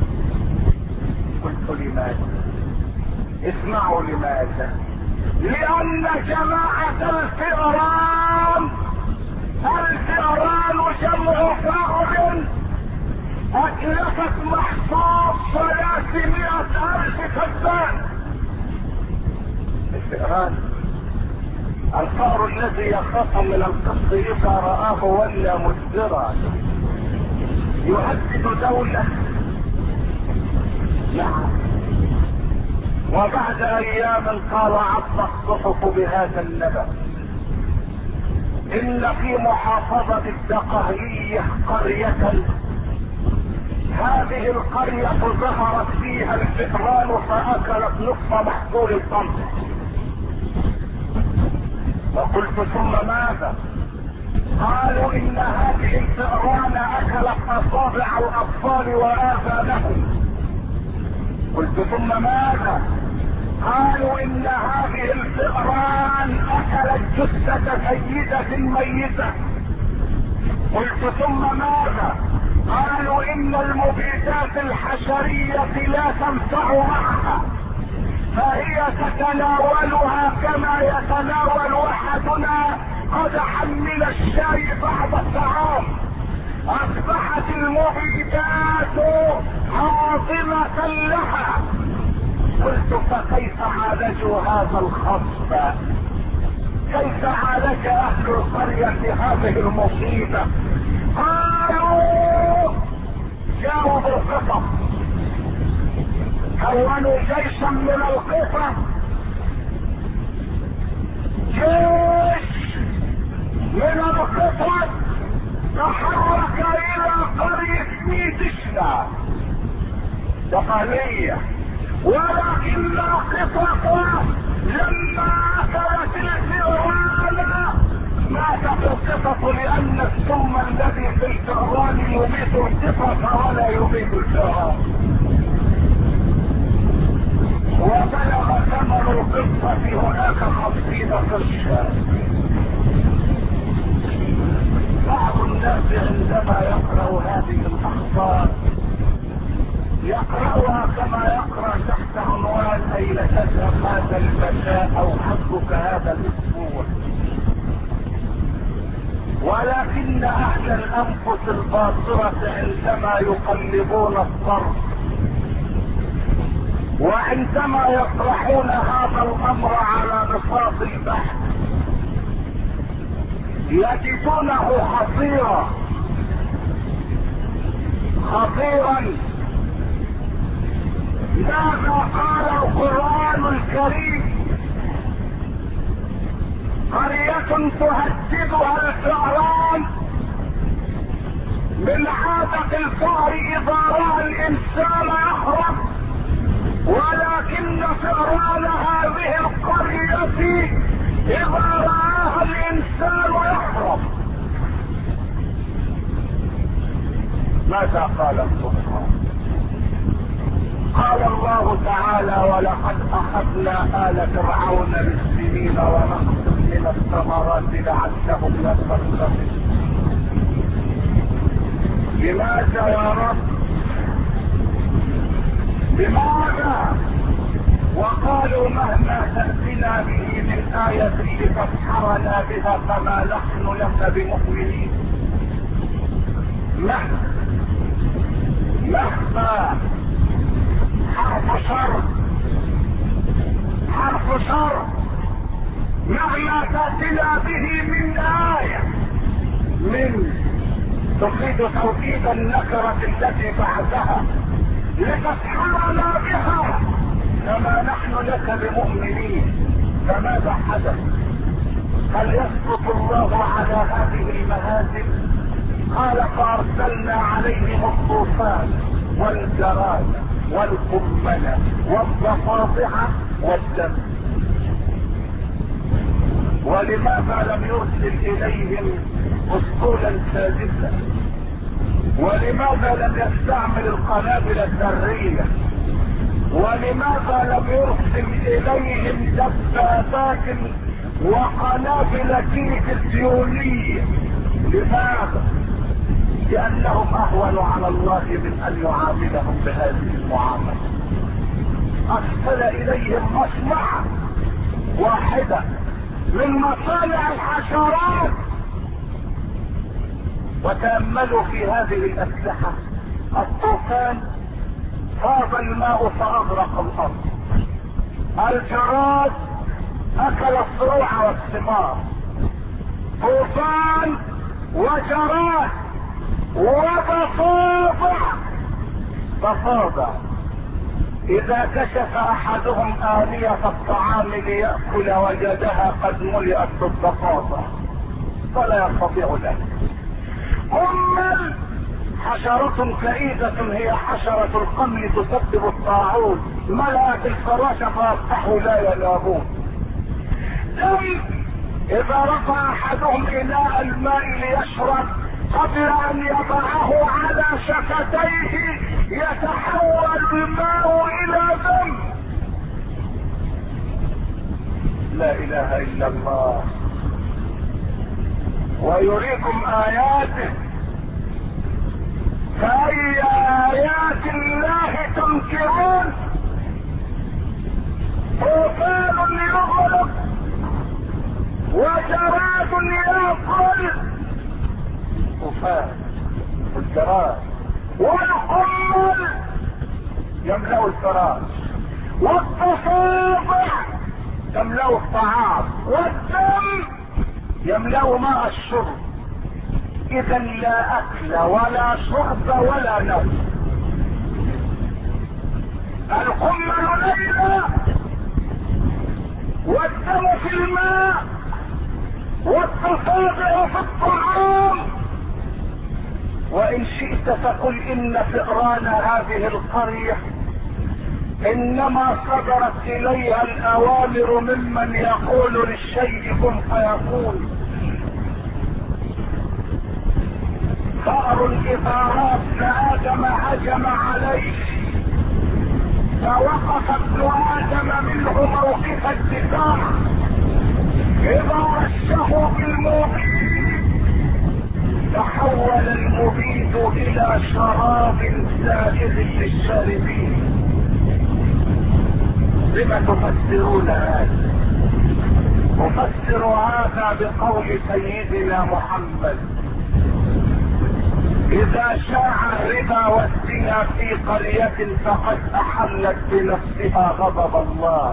Speaker 1: قلت لماذا؟ اسمعوا لماذا. لان جماعة الفئران، الفئران جمع فأر، اتلفت محصول ثلاثمائة الف فدان. الفئران الفأر الذي يخاف من القط اذا رآه ولا مدبرا، يهدد دولة. نعم. وبعد ايام قال عض الصحف بهذا النبأ ان في محافظة الدقهلية قرية، هذه القرية ظهرت فيها الفئران فاكلت نصف محصول القمح. وقلت ثم ماذا؟ قالوا ان هذه الفئران اكلت اصابع الاطفال واذانهم. قلت ثم ماذا؟ قالوا ان هذه الفئران اكلت جثة سيدة ميتة. قلت ثم ماذا؟ قالوا ان المبيدات الحشرية لا تنفع معها، فهي تتناولها كما يتناول احدنا قدحا من الشاي بعد الطعام. اصبحت المبيدات عاصمة لها. قلت فكيف عالجوا هذا الخصب؟ كيف عالج اهل القرية هذه المصيبة؟ قالوا جاءوا بالقطط، كونوا جيشا من القطط، جيش من القطط تحرك الى قرية ميدشنا دقهلية، ولكن القطط لما اكلت الفئران ماتت القطط، لان السم الذي في الفئران يميت القطط ولا يميت الفئران. وبلغ ثمن القطة هناك خمسين قرشا. بعض الناس عندما يقرأ هذه الاخبار يقرأها كما يقرأ تحت عنوان اين تذهب هذا المساء او حظك هذا الاسبوع، ولكن اهل الانفس الباصرة عندما يقلبون الطرف وعندما يطرحون هذا الامر على نصاص البحث يجدونه خطيرا خطيرا. ماذا قال القرآن الكريم؟ قرية تهددها الفئران، من عادة الفأر إذا رأى الإنسان يهرب، ولكن فئران هذه القرية إذا رآها الإنسان يهرب. ماذا قال القرآن؟ قال الله تعالى: ولقد أخذنا آل فرعون بالسنين ونقص من الثمرات لعلهم يتقون. لماذا يا رب؟ لماذا؟ وقالوا مهما تأتنا به من آية لتسحرنا بها فما نحن لك بمؤمنين. مهما مهما حرف شر حرف شر مهما تأتنا به من آية، من تفيد توكيد النكرة التي بعدها لتسحرنا بها فما نحن لك بمؤمنين. فماذا حدث؟ هل يسقط الله على هذه المهازل؟ قال: فارسلنا عليهم الطوفان والجراد والقمل والضفادع والدم. ولماذا لم يرسل اليهم اسطولا سادسا؟ ولماذا لم يستعمل القنابل الذريه؟ ولماذا لم يرسل اليهم دبابات وقنابل تلفزيونيه؟ لماذا؟ لانهم اهون على الله من ان يعاملهم بهذه المعامله. ارسل اليهم مصنع واحده من مصانع الحشرات. وتأملوا في هذه الأسلحة. الطوفان فاض الماء فأغرق الأرض، الجراد أكل الزروع والثمار، طوفان وجراد وضفادع. ضفادع إذا كشف أحدهم آنية الطعام ليأكل وجدها قد ملئت بالضفادع فلا يستطيع ذلك. قمل حشرة كئيدة هي حشرة القمل تسبب الطاعون، ملأت الفراش فأصبحوا لا ينامون. دم إذا رفع أحدهم إناء الماء ليشرب قبل أن يضعه على شفتيه يتحول الماء إلى دم. لا إله إلا الله. ويريكم آياته، فأي آيات الله تنكرون؟ طوفان يغرق وجراد يأكل، طوفان والجراد والقمل يملأ الفراش، والضفادع يملأ الطعام، والدم يملأ ماء الشرب. إذا لا أكل ولا شرب ولا نوم. القمل ليلة والدم في الماء والضفادع في الطعام. وإن شئت فقل إن فئران هذه القرية إنما صدرت إليها الأوامر ممن يقول للشيء كن فيكون. فأر إذا رأى ابن آدم هجم عليه فوقف ابن آدم منه موقف الدفاع. إذا رشه بالمبيد تحول المبيد إلى شراب سائغ للشاربين. لما تفسرون هذا؟ أفسر هذا بقول سيدنا محمد اذا شاع الربا والزنا في قرية فقد احلت بنفسها غضب الله،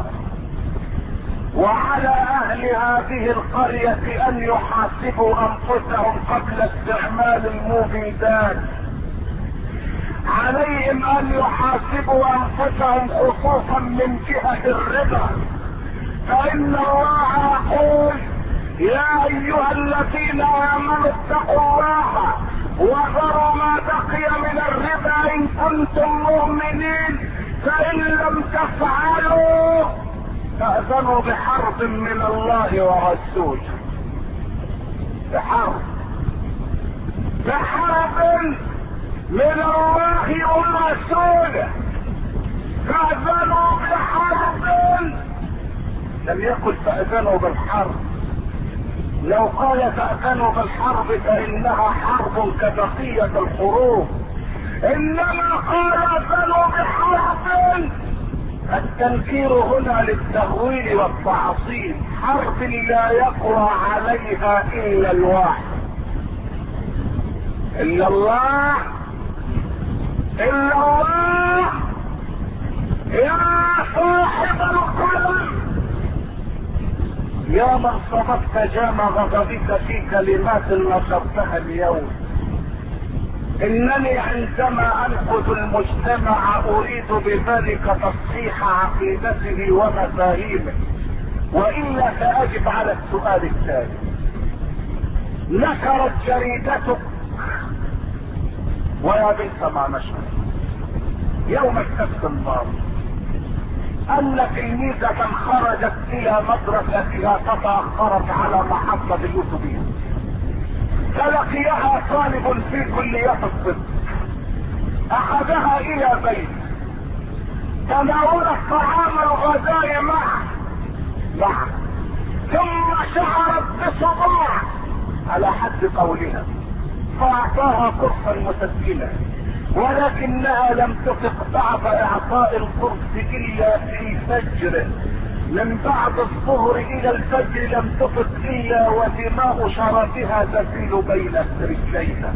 Speaker 1: وعلى اهل هذه القرية ان يحاسبوا انفسهم قبل استعمال المبيدات. عليهم ان يحاسبوا انفسهم خصوصا من جهة الربا، فان الله يقول يا ايها الذين امنوا اتقوا الله وذروا ما بقي من الربا ان كنتم مؤمنين، فان لم تفعلوا فاذنوا بحرب من الله ورسوله. بحرب بحرب من الله ورسوله، فاذنوا بحرب. لم يقل فاذنوا بالحرب، لو قال فاذنوا بالحرب فانها حرب كبقية الحروب، انما قال اذنوا بحرب. التنكير هنا للتهويل والتعصيب، حرب لا يقوى عليها الا الواحد، الا الله، الا الله. يا صاحب القلب، يا من صمت جام غضبك في كلمات نشرتها اليوم، انني عندما انقذ المجتمع اريد بذلك تصحيح عقيدته ومفاهيمه، والا ساجب على السؤال التالي. نشرت جريدتك ويا بئس ما نشرت يوم السبت الماضي ان تلميذة خرجت الى مدرستها تتأخرت على محطة الاتوبيس، فلقيها طالب في كلية الطب، اخذها الى بيت، تناولت طعام الغداء معه معه، ثم شعرت بصداع على حد قولها، فاعطاها قرصا مسكنا، ولكنها لم تطق بعد اعطاء القرص الا في الفجر، من بعد الظهر الى الفجر لم تطق الا ودماء شرفها تسيل بين رجليها.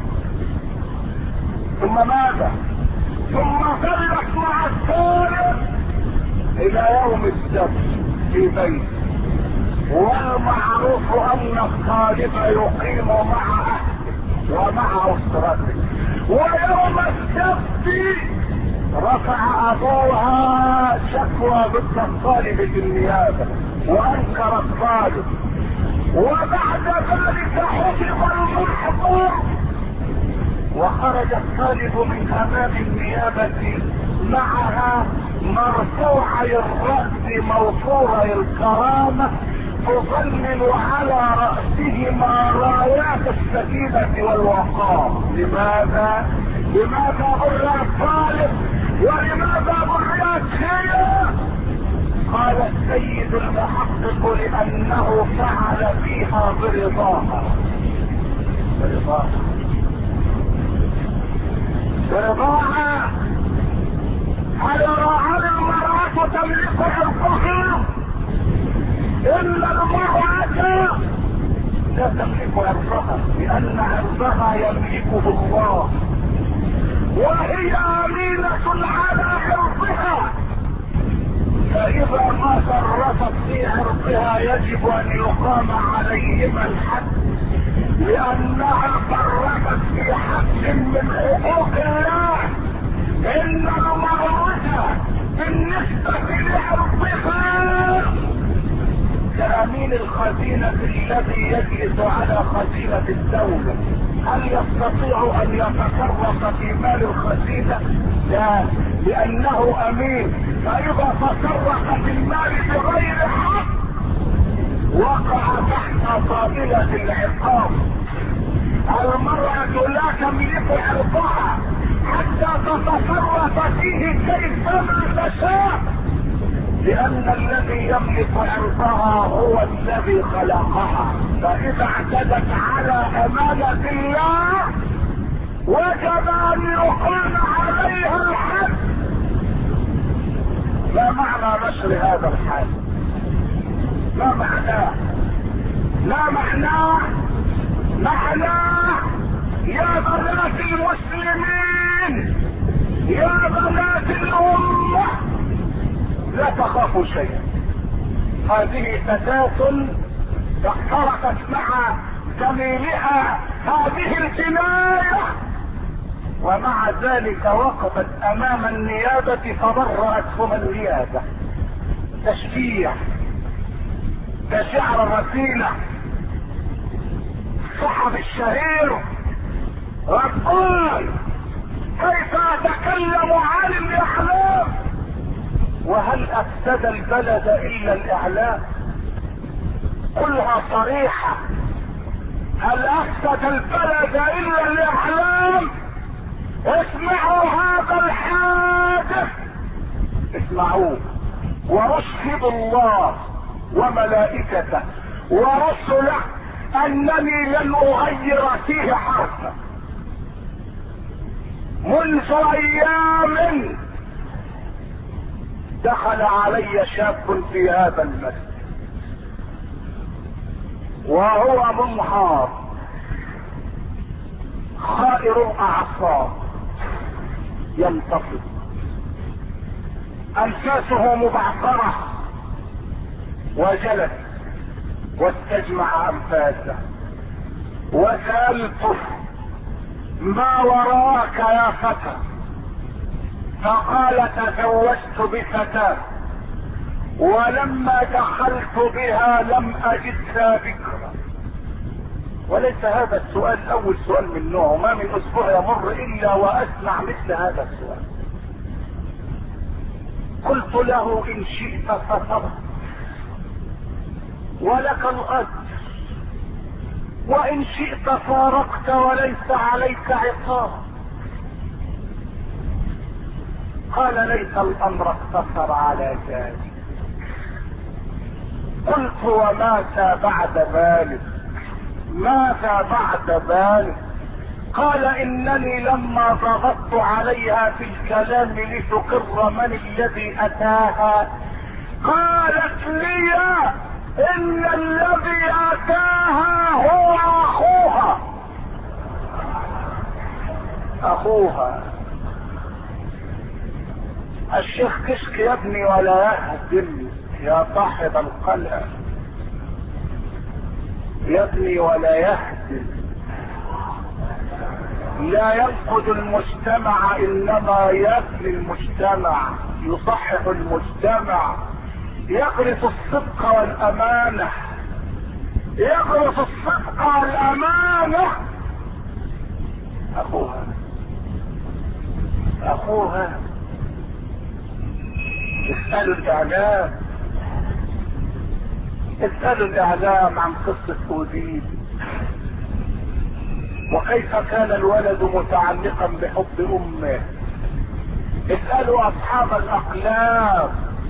Speaker 1: ثم ماذا؟ ثم ظلت مع الطالب الى يوم السبت في بيت، والمعروف ان الطالب يقيم مع اهله ومع اسرته، ويوم السبت رفع ابوها شكوى ضد الطالب في النيابه وانكر الطالب، وبعد ذلك حفظ المحضر وخرج الطالب من امام النيابه معها مرفوعي الراس موفوري الكرامه تظلل على رأسهما رايات السكينة والوقار. لماذا؟ لماذا برأ الطالب ولماذا برأت هي؟ قال السيد المحقق لأنه فعل فيها برضاها. برضاها برضاها هل هل المرأة تملك عرضها؟ إلا المرأة لا تملك عرضها، لأن عرضها يملكه الله، وهي أمينة على عرضها، فإذا ما فرطت في عرضها يجب أن يقام عليهما الحد، لأنها فرطت في حق من حقوق الله. إن المرأة بالنسبة لعرضها كأمين الخزينة الذي يجلس على خزينة الدولة، هل يستطيع ان يتصرف في مال الخزينة؟ لا، لانه امين، فاذا تصرف في المال بغير حق وقع تحت طائلة العقاب. المرأة لا تملك عرضها حتى تتصرف فيه كيفما تشاء، لان الذي يملك عرضها هو الذي خلقها، فاذا اعتدت على امانة الله وجب ان يقام عليها الحد. لا معنى نشر هذا الحد، لا معناه، لا معناه معناه يا بنات يعرفوا شيئا. هذه فتاة احترقت مع زميلها هذه الجناية، ومع ذلك وقفت امام النيابة فبرأتهم النيابة. تشجيع، تشعر الرسيلة، صحب الشهير وقال كيف اتكلم عن الاعلام؟ وهل افسد البلد الا الاعلام؟ قلها صريحة، هل افسد البلد الا الاعلام؟ اسمعوا هذا الحادث، اسمعوه ورشد الله وملائكته ورسله انني لن اغير فيه حرفا. منذ ايام دخل علي شاب في هذا المسجد وهو منهار خائر الاعصاب ينتصب، انفاسه مبعثرة، وجلس واستجمع انفاسه وسألته ما وراك يا فتى؟ فقال تزوجت بفتاة ولما دخلت بها لم اجدها بكرا. وليس هذا السؤال اول سؤال من نوعه، ما من اسبوع يمر الا واسمع مثل هذا السؤال. قلت له ان شئت فصبر ولك الاجر، وان شئت فارقت وليس عليك عقاب. قال ليس الامر اقتصر على ذلك. قلت وماذا بعد ذلك؟ ماذا بعد ذلك؟ قال انني لما ضغطت عليها في الكلام لتقر من الذي اتاها قالت لي ان الذي اتاها هو اخوها. اخوها الشيخ كشك يا ابني ولا يهدم يا صاحب القلعة، يا ابني ولا يهدم. لا ينقذ المجتمع انما يبني المجتمع، يصحح المجتمع، يغرس الصدق والامانة، يغرس الصدق والامانة. اخوها اخوها اسألوا الاعلام، اسألوا الاعلام عن قصة أوديب وكيف كان الولد متعلقا بحب امه. اسألوا اصحاب الاقلام،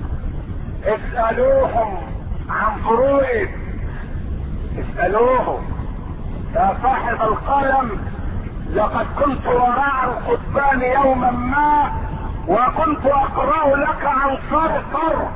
Speaker 1: اسألوهم عن فرويد، اسألوهم. يا صاحب القلم لقد كنت وراء القضبان يوما ما وكنت اقرأ لك عن صرصر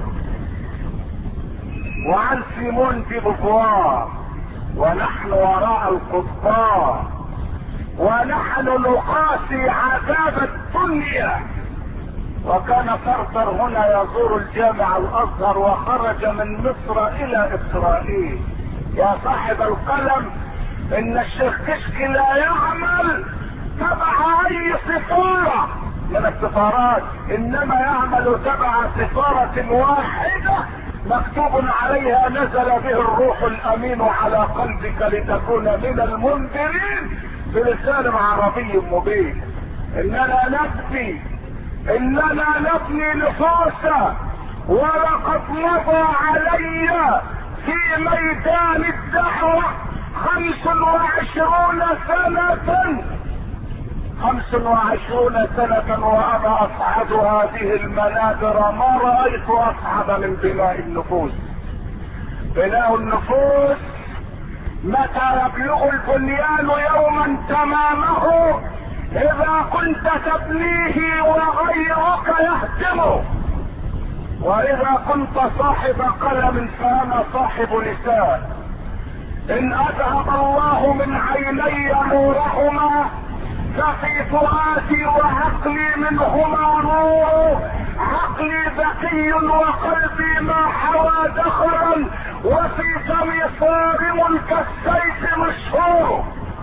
Speaker 1: وعن سيمون دي بوفوار، ونحن وراء القضبان ونحن نقاسي عذاب الدنيا. وكان صرصر هنا يزور الجامع الازهر وخرج من مصر الى اسرائيل. يا صاحب القلم ان الشيخ كشك لا يعمل تبع اي سفارة من السفارات، انما يعمل تبع سفارة واحدة مكتوب عليها نزل به الروح الامين على قلبك لتكون من المنذرين بلسان عربي مبين. اننا نبني اننا نبني نفوسا، ولقد مضى علي في ميدان الدعوة خمس وعشرون سنة خمس وعشرون سنة وانا اصعد هذه المنابر، ما رأيت اصعب من بناء النفوس. بناء النفوس متى يبلغ البنيان يوما تمامه اذا كنت تبنيه وغيرك يهدمه. واذا كنت صاحب قلم فانا صاحب لسان. ان اذهب الله من عيني نورهما ففي فؤادي وعقلي منهما نور، عقلي ذكي وقلبي ما حوى دخلا، وفي فمي صارم كالسيف مشهور.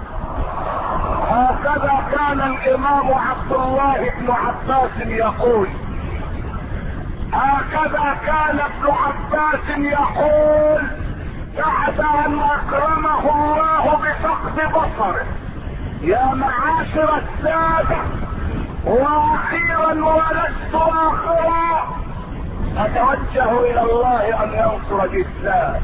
Speaker 1: هكذا كان الامام عبد الله بن عباس يقول، هكذا كان ابن عباس يقول بعد ان اكرمه الله بفقد بصره: يا معاشر السادة، واخيرا ولست اخرا، اتوجه الى الله ان ينصر الاسلام.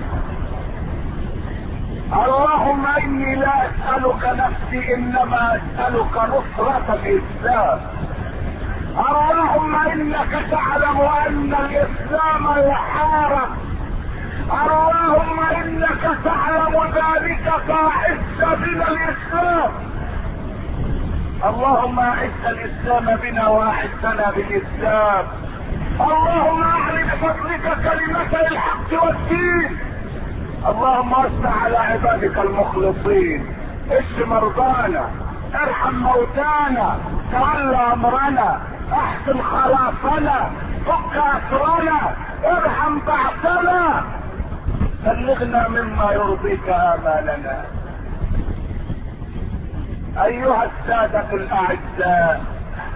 Speaker 1: اللهم اني لا اسألك نفسي، انما اسألك نصرة الاسلام. اللهم انك تعلم ان الاسلام يحارب. اللهم انك تعلم ذلك فاعز بنا الاسلام. اللهم اعز الاسلام بنا واعزنا بالاسلام. اللهم اعل بفضلك كلمة الحق والدين. اللهم وسع على عبادك المخلصين، اشف مرضانا، ارحم موتانا، تولى امرنا، احسن خلاصنا، فك اسرنا، ارحم بعثنا، بلغنا مما يرضيك امالنا. ايها السادة الاعزاء،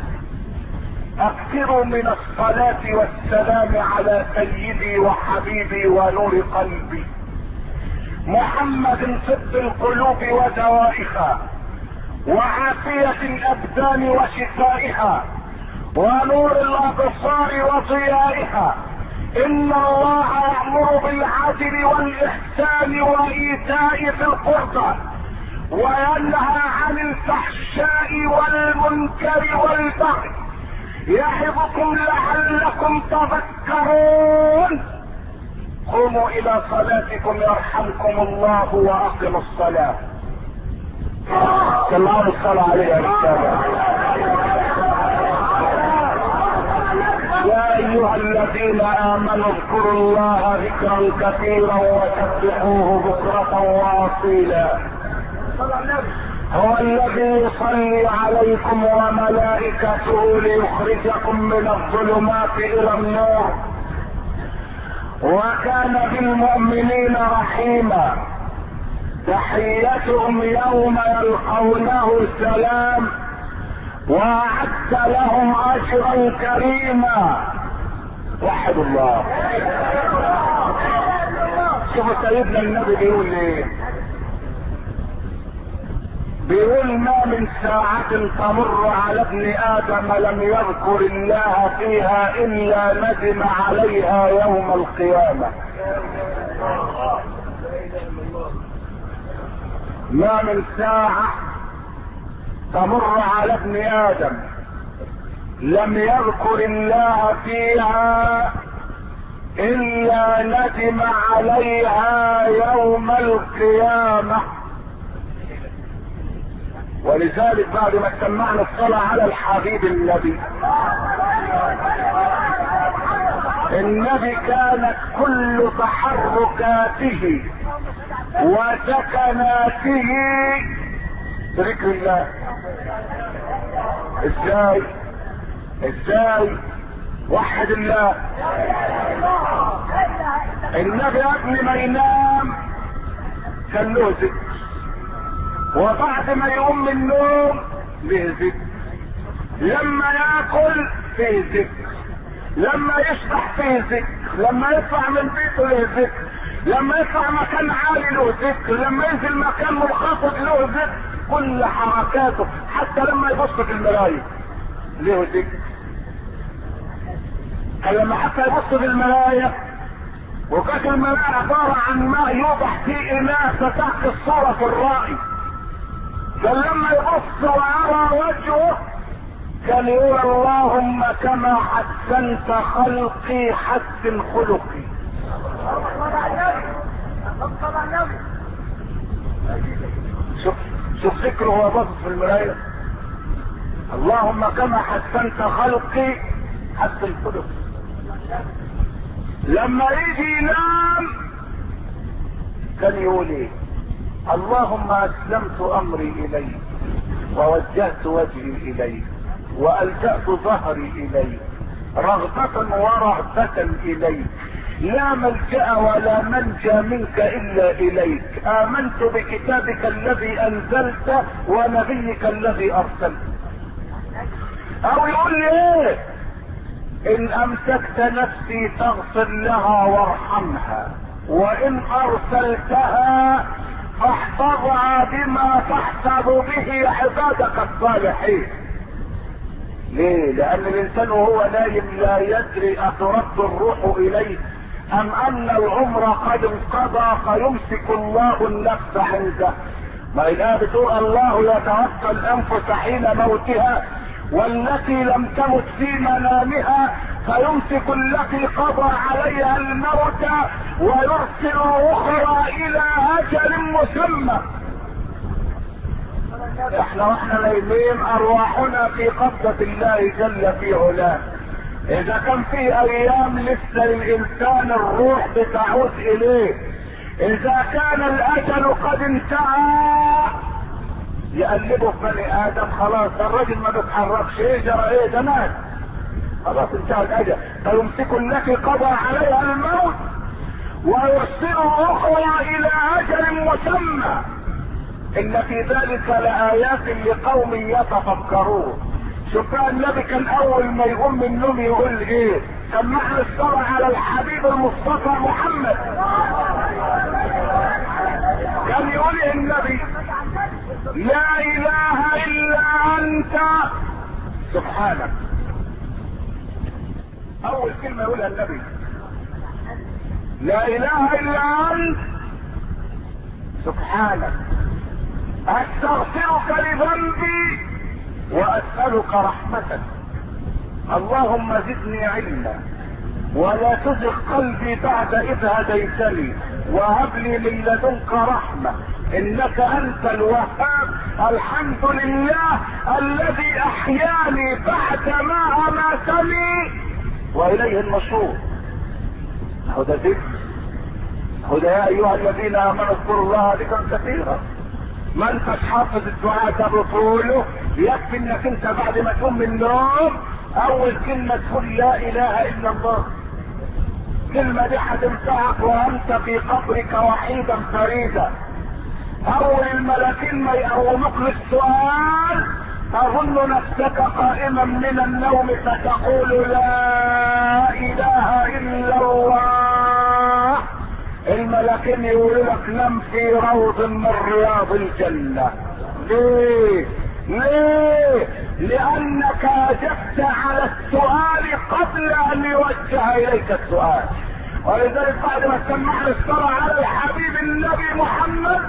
Speaker 1: اكثروا من الصلاة والسلام على سيدي وحبيبي ونور قلبي محمد، طب القلوب ودوائها، وعافية الابدان وشفائها، ونور الابصار وضيائها. ان الله يأمر بالعدل والاحسان وايتاء ذي القربى، وينهى عن الفحشاء والمنكر والبغي، يعظكم لعلكم تذكرون. قوموا الى صلاتكم يرحمكم الله، واقموا الصلاة. سمعوا الصلاة عليه يا رجال. يا ايها الذين امنوا اذكروا الله ذكرا كثيرا وسبحوه بكرة واصيلا. هو الذي يصلي عليكم وملائكته ليخرجكم من الظلمات الى النور، وكان بالمؤمنين رحيما. تحيتهم يوم يلقونه سلام، واعدت لهم اجرا كريما. وحدوا الله. شوفوا سيدنا النبي بيقول ايه؟ بيقول: ما من ساعة تمر على ابن ادم لم يذكر الله فيها الا ندم عليها يوم القيامة. ما من ساعة تمر على ابن ادم لم يذكر الله فيها الا ندم عليها يوم القيامة. ولذلك بعد ما سمعنا الصلاة على الحبيب النبي، النبي كانت كل تحركاته وسكناته ذكر الله. ازاي ازاي وحد الله. النبي قبل ما ينام كان له ذكر، وبعد ما يقوم من النوم له ذكر، لما ياكل فيه ذكر، لما يشبح فيه ذكر، لما يطلع من بيته له ذكر، لما يطلع مكان عالي له ذكر، لما ينزل مكان منخفض له ذكر. كل حركاته حتى لما يبص في المرايه له ذكر. لما حتى يبص في المرايه، وكانت المرايه عباره عن ماء يوضح في اناء فتحت الصوره في الرأي، فلما يبص ويرى وجهه كان يقول: اللهم كما حسنت خلقي حسن خلقي. شوف شوف ذكره وهو باصص في المرايه: اللهم كما حسنت خلقي حسن خلقي. لما يجي ينام كان يقول ايه؟ اللهم اسلمت امري اليك، ووجهت وجهي اليك، والجأت ظهري اليك، رغبة ورهبة اليك، لا ملجأ ولا منجى منك الا اليك. امنت بكتابك الذي انزلت ونبيك الذي ارسلت. او يقول لي ايه؟ ان امسكت نفسي فاغفر لها وارحمها، وان ارسلتها فاحفظها بما تحفظ به عبادك الصالحين. ليه؟ لان الانسان وهو نايم لا يدري اترد الروح اليه ام ان العمر قد انقضى فيمسك الله النفس عنده. ما الايه بتقول الله يتوفى الانفس حين موتها والتي لم تمت في منامها فيمسك التي قضى عليها الموت ويرسل الاخرى الى اجل مسمى. احنا واحنا نايمين ارواحنا في قبضة الله جل في علاه. اذا كان في ايام لسه للانسان الروح بتعود اليه، اذا كان الاجل قد انتهى يقلبه في بني ادم، خلاص الرجل ما بيتحركش، ايه جرى ايه ده مات، خلاص انتهى الاجل. فيمسك التي قضى عليها الموت ويرسل الاخرى الى اجل مسمى. ان في ذلك لآيات لقوم يتفكرون. شوف النبي كان اول ما يقوم من النوم يقول ايه؟ سمعنا الصلاة على الحبيب المصطفى محمد. كان يقول إيه النبي؟ لا اله الا انت سبحانك. اول كلمة يقولها النبي لا اله الا انت سبحانك، استغفرك لذنبي واسألك رحمتك، اللهم زدني علما ولا تزغ قلبي بعد اذ هديتني وهب لي من لدنك رحمة انك انت الوهاب، الحمد لله الذي احياني بعد ما اماتني واليه النشور. هدى ذكر، هدى يا ايها الذين امنوا اذكروا الله ذكرا كثيرا. ما انتش حافظ الدعاء ده بطوله، يكفي انك انت بعد ما تقوم من النوم اول كلمة تقول لا اله الا الله. كلمة دي هتنفعك وانت في قبرك وحيدا فريدا. اول الملكين ما يقوموك للسؤال تظن نفسك قائما من النوم فتقول لا اله الا الله. الملكين يقولوا لك نم في روض من رياض الجنة. ليه؟ ليه؟ لانك اجبت على السؤال قبل ان يوجه اليك السؤال. ولذلك بعد ما سمعنا الصلاة على الحبيب النبي محمد،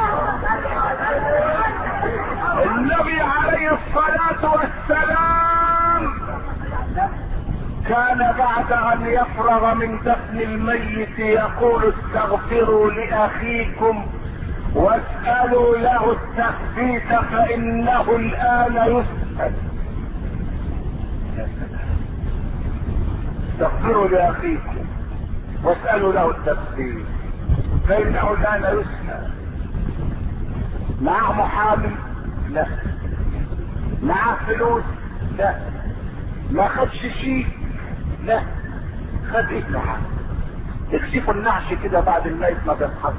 Speaker 1: النبي عليه الصلاة والسلام كان بعد ان يفرغ من دفن الميت يقول استغفروا لاخيكم واسألوا له التثبيت فانه الان يسأل. استغفروا لاخيكم واسألوا له التثبيت فانه الان يسأل. معه محامي؟ لا. معه فلوس؟ لا. ما خدش شيء؟ لا. خد ايه معاه؟ تكشفوا النعش كده بعد الميت ما بيتحط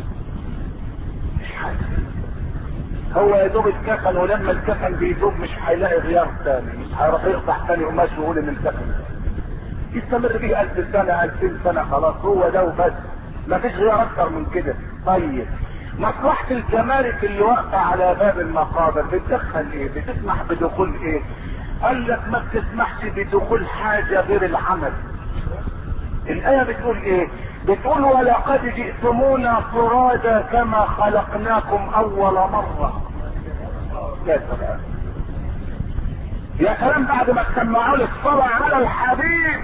Speaker 1: مش حاجة. هو يا دوب اتكفن، ولما الكفن بيدوب مش هيلاقي غيار تاني، مش هيروح يقطع تاني قماش ويقول ان الكفن يستمر بيه الف سنة الفين سنة، خلاص هو ده وبس، ما فيش غيار اكتر من كده. طيب مصلحة الجمارك اللي واقفة على باب المقابر بتدخل ايه؟ بتسمح بدخول ايه؟ قال لك ما بتسمحش بدخول حاجة غير العمل. الآية بتقول ايه؟ بتقول ولقد جئتمونا فرادا كما خلقناكم اول مرة. يا سلام يا سلام، بعد ما تسمعوا لي الصلاة على الحبيب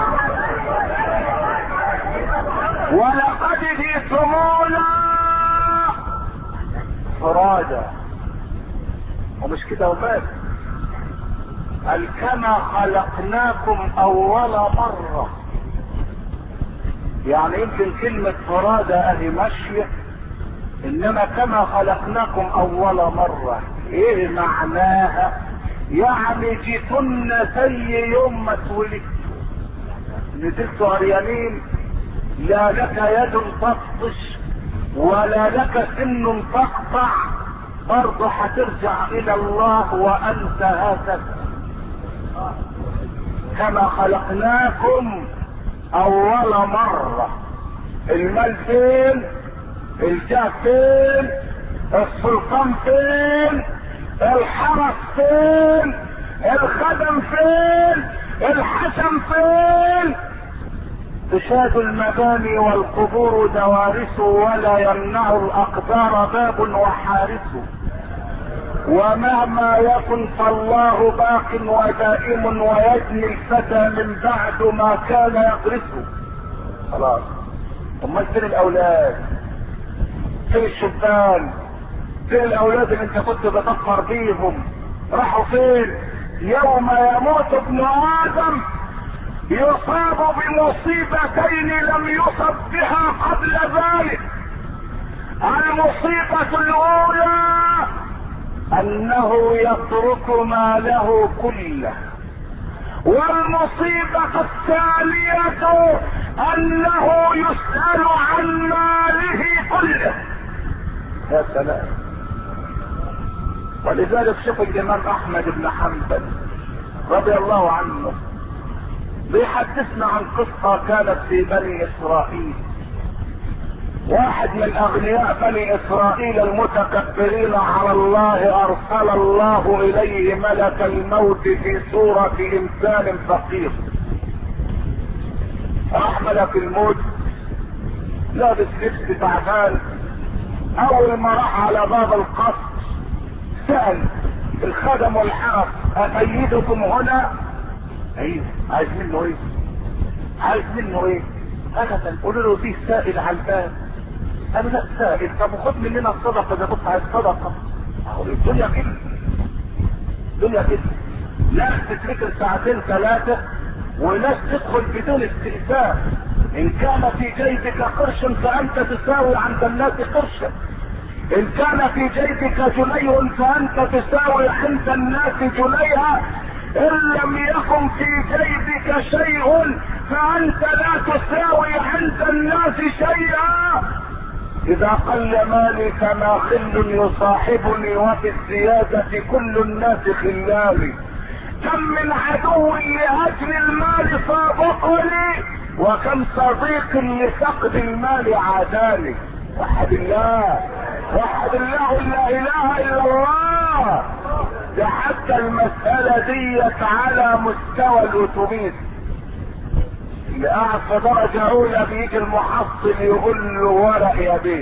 Speaker 1: ولقد جئتمونا فرادا، ومش كده وبس، قال كما خلقناكم اول مرة. يعني يمكن كلمة فرادة اهي ماشية، انما كما خلقناكم اول مرة ايه معناها؟ يعني جيتن زي يوم ما اتولدت، نزلتوا عريانين، لا لك يد تبطش ولا لك سن تقطع، برضه هترجع الى الله وانت هكذا كما خلقناكم اول مرة. المال فين؟ الجاه فين؟ السلطان فين؟ الحرس فين؟ الخدم فين؟ الحسن فين؟ تشاد المباني والقبور دوارس، ولا يمنع الاقدار باب وحارس، ومهما يكن فالله باق ودائم، ويجني الفتى من بعد ما كان يغرسه. خلاص، امال فين الاولاد؟ فين الشبان؟ فين الاولاد اللي انت كنت بتفخر بيهم؟ راحوا فين؟ يوم يموت ابن ادم يصاب بمصيبتين لم يصب بها قبل ذلك. المصيبة الاولى انه يترك ماله كله، والمصيبة الثانية انه يسأل عن ماله كله. يا سلام. ولذلك شوف الامام احمد بن حنبل رضي الله عنه بيحدثنا عن قصة كانت في بني اسرائيل. واحد من اغنياء بني اسرائيل المتكبرين على الله ارسل الله اليه ملك الموت في صورة انسان فقير. راح ملك الموت لابس لبس تعبان، اول ما راح على باب القصر سأل الخدم والحرس اتيدكم هنا؟ ايوه. عايز منه ايه؟ عايز منه ايه؟ ابدا. قولوا له في سائل على الباب. قالوا لا سائل، طب خد مننا الصدقه اذا كنت عايز صدقه. الدنيا كده، الدنيا كده، ناس تتركل ساعتين ثلاثه وناس تدخل بدون استئذان. ان كان في جيبك قرش فانت تساوي عند الناس قرشا، ان كان في جيبك جنيه فانت تساوي عند الناس جنيها، ان لم يكن في جيبك شيء فانت لا تساوي عند الناس شيئا. اذا قل مالي فما خل يصاحبني، وفي الزيادة كل الناس خلالي. كم من عدو لاجل المال صادقني، وكم صديق لفقد المال عاداني. وحد الله، وحد الله، لا اله الا الله. ده حتى المسألة ديت على مستوى الاتوبيس اللي قاعد في درجة اولى بيجي المحصل يقول له ورق يا بيه،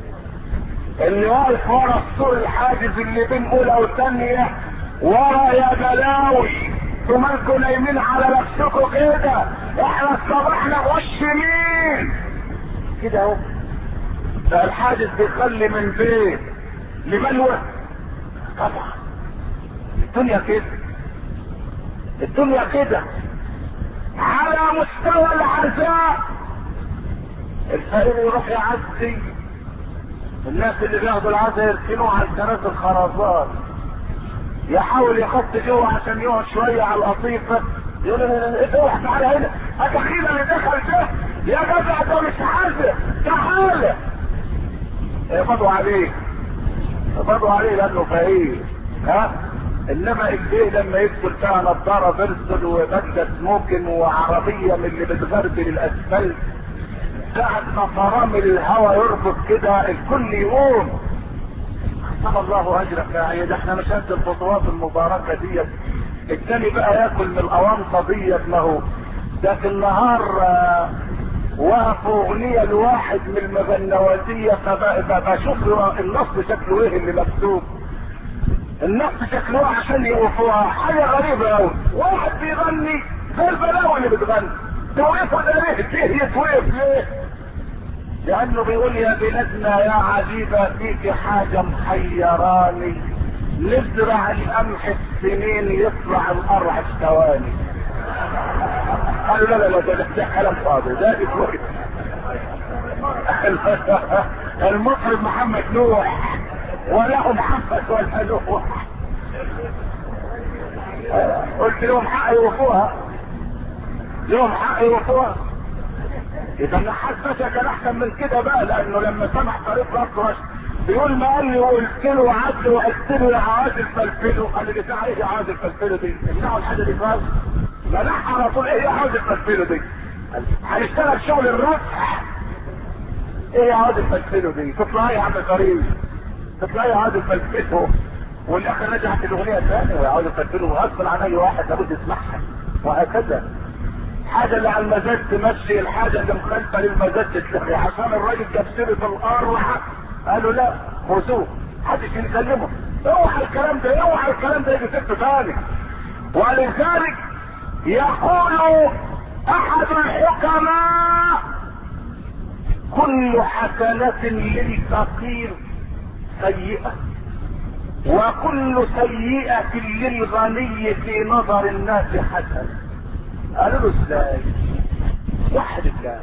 Speaker 1: اللي واقف ورا السور الحاجز اللي بين اولى وثانية ورا يا بلاوي، انتوا نايمين على نفسكم كده، احنا اصطبحنا بوش مين كده اهو. ده الحاجز بيخلي من بيت لبلوة. طبعا الدنيا كده، الدنيا كده على مستوى العزاء. الفقير يروح يعزي، الناس اللي بياخدوا العزاء يركنوه على الكراسي الخرزات، يحاول يخط جوه عشان يقعد شويه على القطيفه، يقول له اوعى تعالى هنا، الدخيل اللي دخل ده يا جدع ده مش عازة، تعالى. يقبضوا عليه، يقبضوا عليه لانه فقير. ها انما البيه لما يدخل فيها نظاره فيرسل وبدله سموكن وعربيه من اللي بتغربل الاسفلت، ساعة ما فرامل الهوا يربط كده الكل يقوم. حسن الله اجرك يا عيد، احنا مش قد الخطوات المباركه ديت. التاني بقى ياكل من الاوانطه ديت. ما هو ده في النهار وقفوا اغنيه لواحد من المغنواتيه، فبشوف النص شكله ايه اللي مكتوب. النص شكله عشان يوقفوها حاجه غريبه قوي. واحد بيغني زي البلاوي اللي بتغني، توقفوا ده ليه؟ ليه يتوقف ليه؟ لانه بيقول يا بلادنا يا عجيبه فيك حاجه محيراني، نزرع القمح السنين يطلع القرع في ثواني. قالوا لا لا لا ده, ده كلام فاضي، ده بيتوقف. المطرب محمد نوح وله محمد ولا نوح. قلت لهم حق يوفوها، لهم حق يوفوها. اذا النحاس باشا كان احسن من كده بقى، لانه لما سمع طريق راسه بيقول ما قال لي وقلت له عدل وقلت له يا عادل فلفله، قال لي دي ساعه ايه يا عادل فلفله دي؟ امنعوا الحاجه دي خالص. ملح على طول ايه يا عادل فلفله دي؟ هنشتغل شغل الرفع. ايه يا عادل فلفله دي؟ تطلع يا عم كريم، تطلع يا عادل فلفله. والاخر رجعت الاغنيه ثانيه ويا عادل فلفله غصب عن اي واحد لابد يسمعها، وهكذا. حاجة اللي على المزاج تمشي، الحاجة اللي مخالفة للمزاج تتلغي، عشان الراجل جاب سيرة الأروحة قالوا لا خذوه محدش يكلمه، اوعى الكلام ده، اوعى الكلام ده يجي ست ثاني. ولذلك يقول أحد الحكماء كل حسنة للفقير سيئة وكل سيئة للغني في نظر الناس حسنة. قالوا له ازاي؟ وحد الله.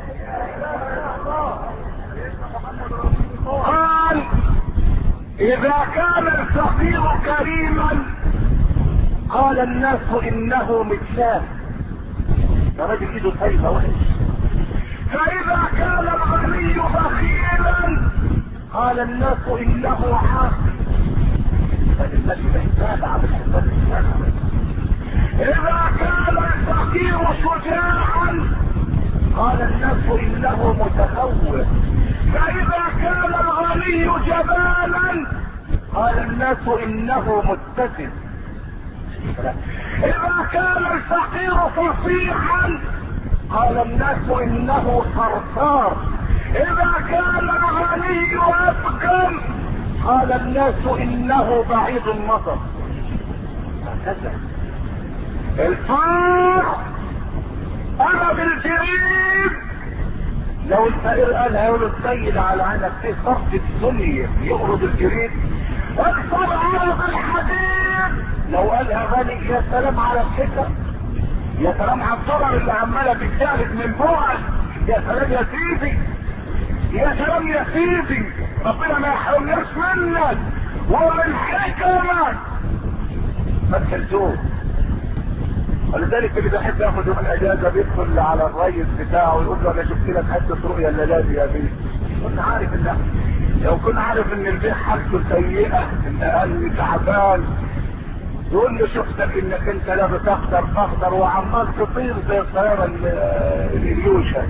Speaker 1: قال اذا كان الفقير كريما قال الناس انه مثلاه، ده راجل ايده سايبه وحش. فاذا كان الغني بخيلا قال الناس انه عاقل، فالذي محتاج على الحساب. اذا كان الفقير شجاعا قال الناس انه متخوف، فاذا كان الغني جبانا قال الناس انه متسم. اذا كان الفقير فصيحا قال الناس انه صرصار، اذا كان الغني ابكم قال الناس انه بعيد النظر. هكذا الفقر انا بالجريد. لو الفقير قال هيقول السيد على عينك في صرف الدنيا يقرض الجريد. اكثر عرض الحديد لو قالها غني يا سلام على الشتاء، يا سلام على الضرر اللي عماله بتجاهد من بعد، يا سلام يا سيدي، يا سلام يا سيدي، ربنا ما يحرمناش منك ومن حكمك ما تكلتوه. ولذلك اللي بيحب ياخد يوم الاجازه بيدخل على الريس بتاعه ويقول له انا شفت لك حته رؤيه الليله دي يا بيه. كنت عارف ان لو كنت عارف ان البيع حالته سيئه، ان قلبي تعبان، يقول له شفتك انك انت لابس اخضر اخضر وعمال تطير زي الطياره اليوشا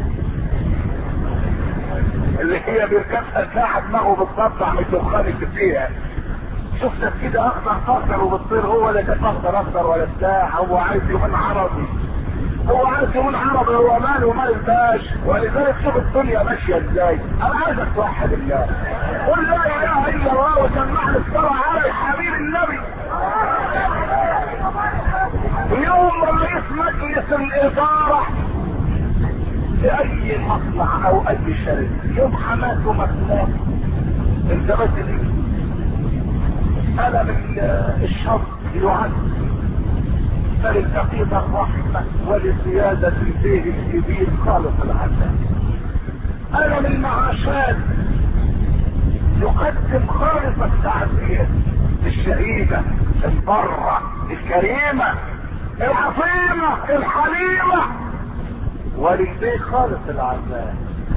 Speaker 1: اللي هي بيركبها ساعه دماغه بتطلع من الدخان اللي فيها. شفتك كده اخضر اخضر وبتصير، هو لا كان اخضر اخضر ولا بتاع، هو عايز يومين عربي، هو عايز يومين عربي، هو ماله ومال الباش. ولذلك شوف الدنيا ماشيه ازاي. انا عايزك توحد الله، قل لا اله الا الله وسمعني الصلاه على الحبيب النبي. يوم رئيس مجلس الاداره لاي مصنع او اي شركه يوم حماته مكتوب انتبهت ليه؟ ألم الشر يعد فللفقير الرحمة ولزيادة البيه الكبير خالص العذاب. ألم المعاشات يقدم خالص التعزية الشهيدة البرة الكريمة العظيمة الحليمة وللبيه خالص العذاب.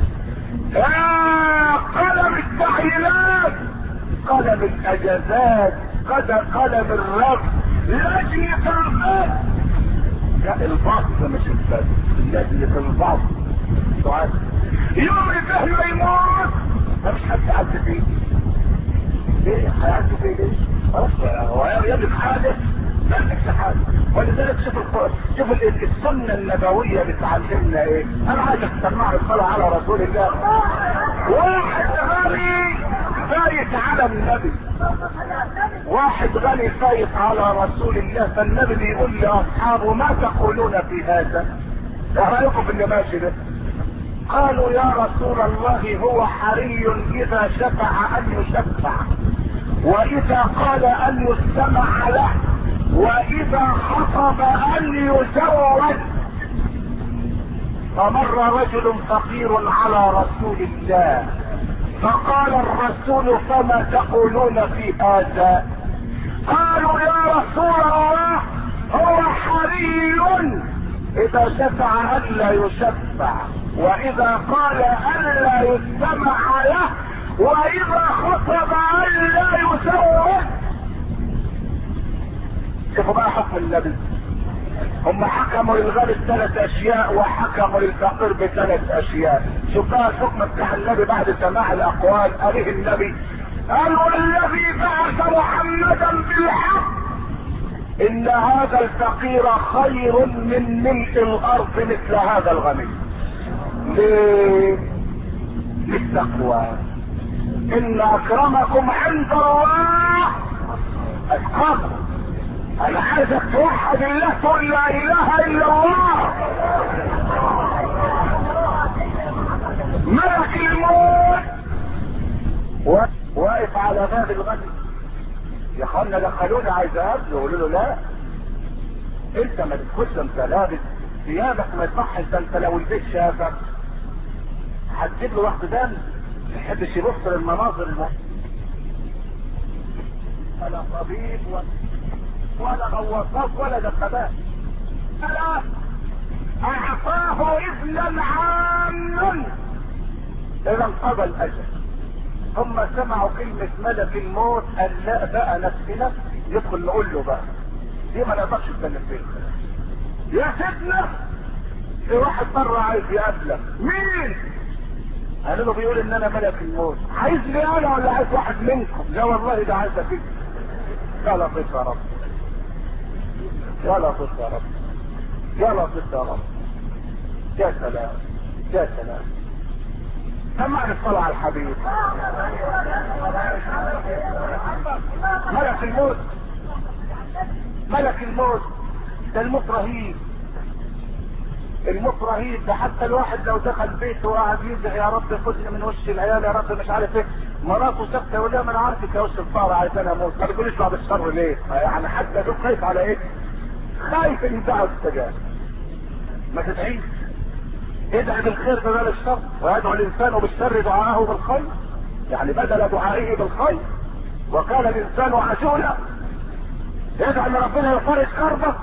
Speaker 1: آه قلم التعيينات، قلم الاجازات، قلم الرفض، لجنة البث. لا البث مش البث، لجنة البث. يوم الفهم يموت مفيش حد يعدي فيه. ليه هيعدي فيه ليه؟ خلاص هو يجب حاجة ما يجبش حاجة. ولذلك شوف شوف السنة النبوية بتعلمنا ايه. انا عايزك تسمعني الصلاة على رسول الله. واحد غني فايت على النبي، واحد غني فايت على رسول الله، فالنبي بيقول لاصحابه ما تقولون في هذا؟ ايه رايكم في اللي ماشي ده؟ قالوا يا رسول الله هو حري اذا شفع ان يشفع، واذا قال ان يستمع له، واذا خطب ان يزوج. فمر رجل فقير على رسول الله فقال الرسول فما تقولون في هذا؟ قالوا يا رسول الله هو نبي اذا شفع الا يشفع، واذا قال الا يستمع له، واذا خطب الا يسود. شوفوا بقى حكم النبي. هم حكموا للغني بثلاث اشياء وحكموا للفقير بثلاث اشياء. شوف بقى الحكم بتاع النبي بعد سماع الاقوال. قاله النبي قال والذي بعث محمدا بالحق ان هذا الفقير خير من ملء الارض مثل هذا الغني. ليه؟ للتقوى. ان اكرمكم عند الله اتقاكم. انا عايزك توحد الله، تقول لا اله الا الله. ملك الموت واقف على باب الغني. يا اخوانا دخلوني عايز اقابله، يقولوا له لا انت ما تدخلش، انت لابس ثيابك ما يصحش، ده انت لو البيت شافك هتجيب له واحد دم ما يحبش يبص للمناظر المحيطة. ولا طبيب ولا غواصات ولا دبابات، لا اعطاه اذنا عاما اذا انقضى الاجل. هم سمعوا كلمة ملك الموت قال لا بقى نفسي نفسي، يدخل نقول له بقى دي ما نقدرش نتكلم فيها. يا سيدنا في واحد بره عايز يقابلك. مين؟ قالوا له بيقول ان انا ملك الموت. عايزني انا ولا عايز واحد منكم؟ لا والله ده عايزك انت. يا لطيف يا رب، يا لطيف يا رب، يا لطيف يا رب. يا سلام يا سلام. سمعني الصلاة على الحبيب. ملك الموت، ملك الموت ده الموت رهيب. الموت رهيب ده حتى الواحد لو دخل بيته وقعد يدعي يا رب خدني من وش العيال، يا رب مش عارف ايه، مراته سكتة يقول لها ما انا عارفك يا وش الفقر عايزاني اموت. ما تقوليش بعد الشر ليه؟ يعني حتى ده خايف على ايه؟ خايف ان يدعوا السجاد. ما تدعيش، ادعي بالخير بدل الشر، ويدعو الانسان بالشر دعاءه بالخير، يعني بدل دعائه بالخير. وقال الانسان عجولا، يدعو ان ربنا يفرج كربه.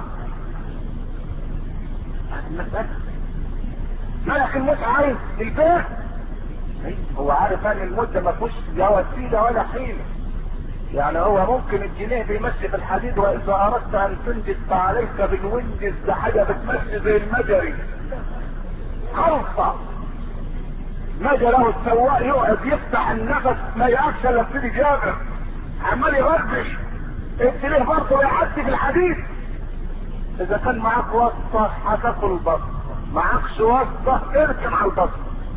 Speaker 1: المسألة ملك الموت عايز البيت، هو عارف ان الموت ده ما فيهوش لا وسيله ولا حيله. يعني هو ممكن الجنيه بيمشي في الحديد، واذا اردت ان تنجز فعليك بالونجز، ده حاجه بتمشي زي المجري خلصه. مجرى له السواق يقعد يفتح النفس ما يقفش الا يبتدي جابر عمال يغربش، انت ليه برضه يعدي في الحديد. اذا كان معاك واسطه هتاكل البصر، معاكش واسطه اركن على البصر.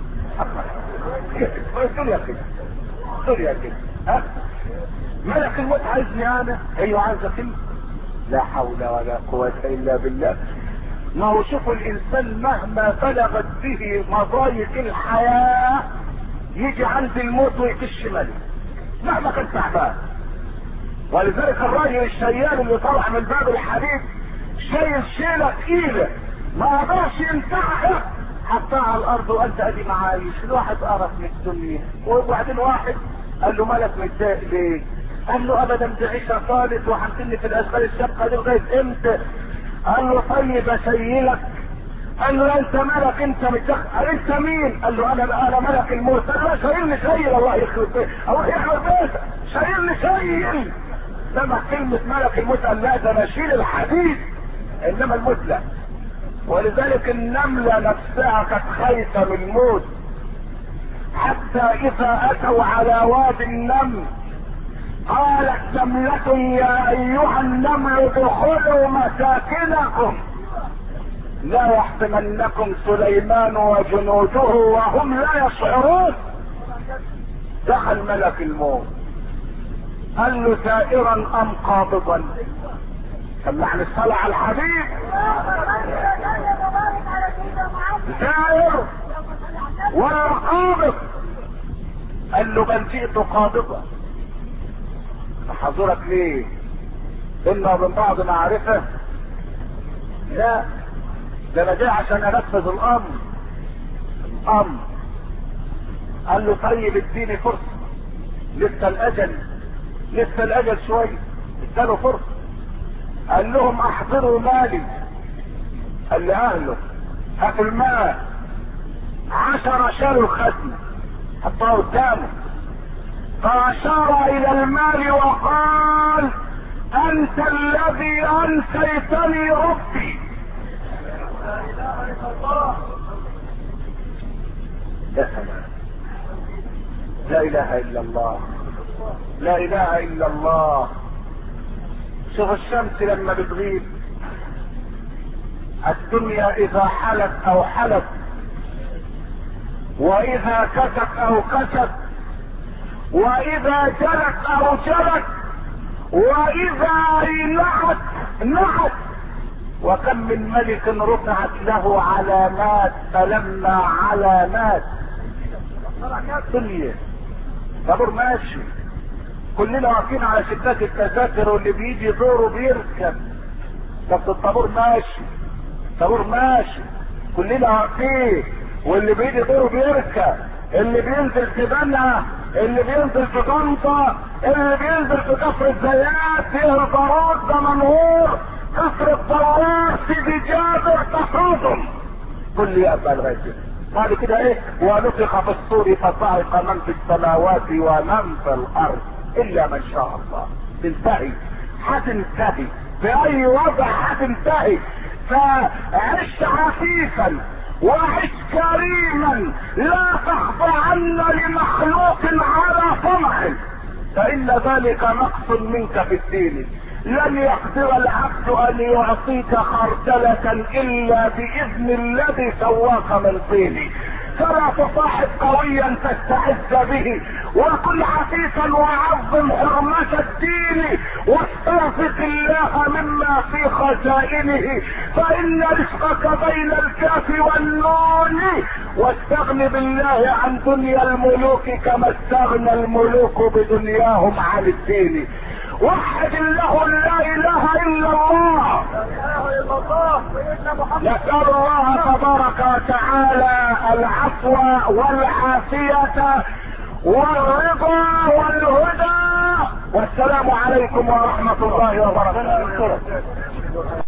Speaker 1: الدنيا كده، الدنيا كده. ها ملك الموت عايزني انا؟ ايوه عايزك انت. لا حول ولا قوه الا بالله. ما هو شوفوا الانسان مهما بلغت به مضايق الحياه يجي عند الموت ويكش ملك مهما كان تعبان. ولذلك الراجل الشيال اللي طلع من باب الحديد شايل شيله ثقيله ما قدرش ينفعها، حطها على الارض وقال ده ادي معايش. الواحد قرف من الدنيا. وبعدين واحد قال له مالك متضايق ليه؟ قال له ابدا دي عيشه صالت وحمتني في الاشغال الشاقه دي لغايه امتى؟ قال له طيب اشيلك. قال له انت مالك انت متدخل؟ قال انت مين؟ قال له انا انا ملك الموت. قال له شايلني شيل الله يخرب بيتك، الله يخرب بيتك، شايلني شيل. لما كلمه ملك الموت قال لا ده انا اشيل الحديد انما الموت لا. ولذلك النمله نفسها كانت خايفه من الموت، حتى اذا اتوا على وادي النمل قالت نملة يا ايها النمل ادخلوا مساكنكم لا يحطمنكم سليمان وجنوده وهم لا يشعرون. دخل ملك الموت قال له سائرا ام قابضا؟ سمعني الصلاة على الحبيب. سائر ولا قابض؟ قال له بل جئت قابضا. حضرك ليه؟ بينا وبين بعض معرفة؟ لا ده انا جاي عشان انفذ الامر. الامر قال له طيب اديني فرصة، لسه الاجل لسه الاجل شوية، اداله فرصة. قال لهم احضروا مالي قال لأهله هاتوا المال. عشرة شالوا الخزنة حطها قدامه، فأشار إلى المال وقال أنت الذي أنسيتني ربي. يا سلام، لا إله إلا الله، لا إله إلا الله. شوف الشمس لما بتغيب، الدنيا إذا حلت أو حلت، وإذا كست أو كست، وإذا جلت أو جلت، وإذا نحت نحت. وكم من ملك رفعت له علامات فلما علامات الدنيا طابور ماشي، كلنا واقفين على شباك التذاكر واللي بيجي دوره بيركب، بس الطابور ماشي، طابور ماشي، كلنا واقفين واللي بيجي دوره بيركب، اللي بينزل في بنها، اللي بينزل في طنطا، اللي بينزل في كفر الزيات، فيه بارود ده منهور، كفر الطوار، سيدي جابر، تصادم، كل يقبل لغايه كده. بعد كده ايه؟ ونفخ في الصور فصعق من في السماوات ومن في الارض الا من شاء الله. تنتهي، هتنتهي باي وضع، هتنتهي. فعش عفيفا وعش كريما، لا تخضعن لمخلوق على طمع، فان ذلك نقص منك في الدين. لن يقدر العبد ان يعطيك خردلة الا باذن الذي سواك من طين. فلا تصاحب قويا تستعز به، وكن عفيفا وعظم حرمة الدين، واسترزق الله مما في خزائنه، فان رزقك بين الكاف والنون. واستغن بالله عن دنيا الملوك كما استغنى الملوك بدنياهم عن الدين. وحد الله لا اله الا الله. نسأل الله تبارك وتعالى العفو والعافية والرضا والهدى، والسلام عليكم ورحمة الله وبركاته.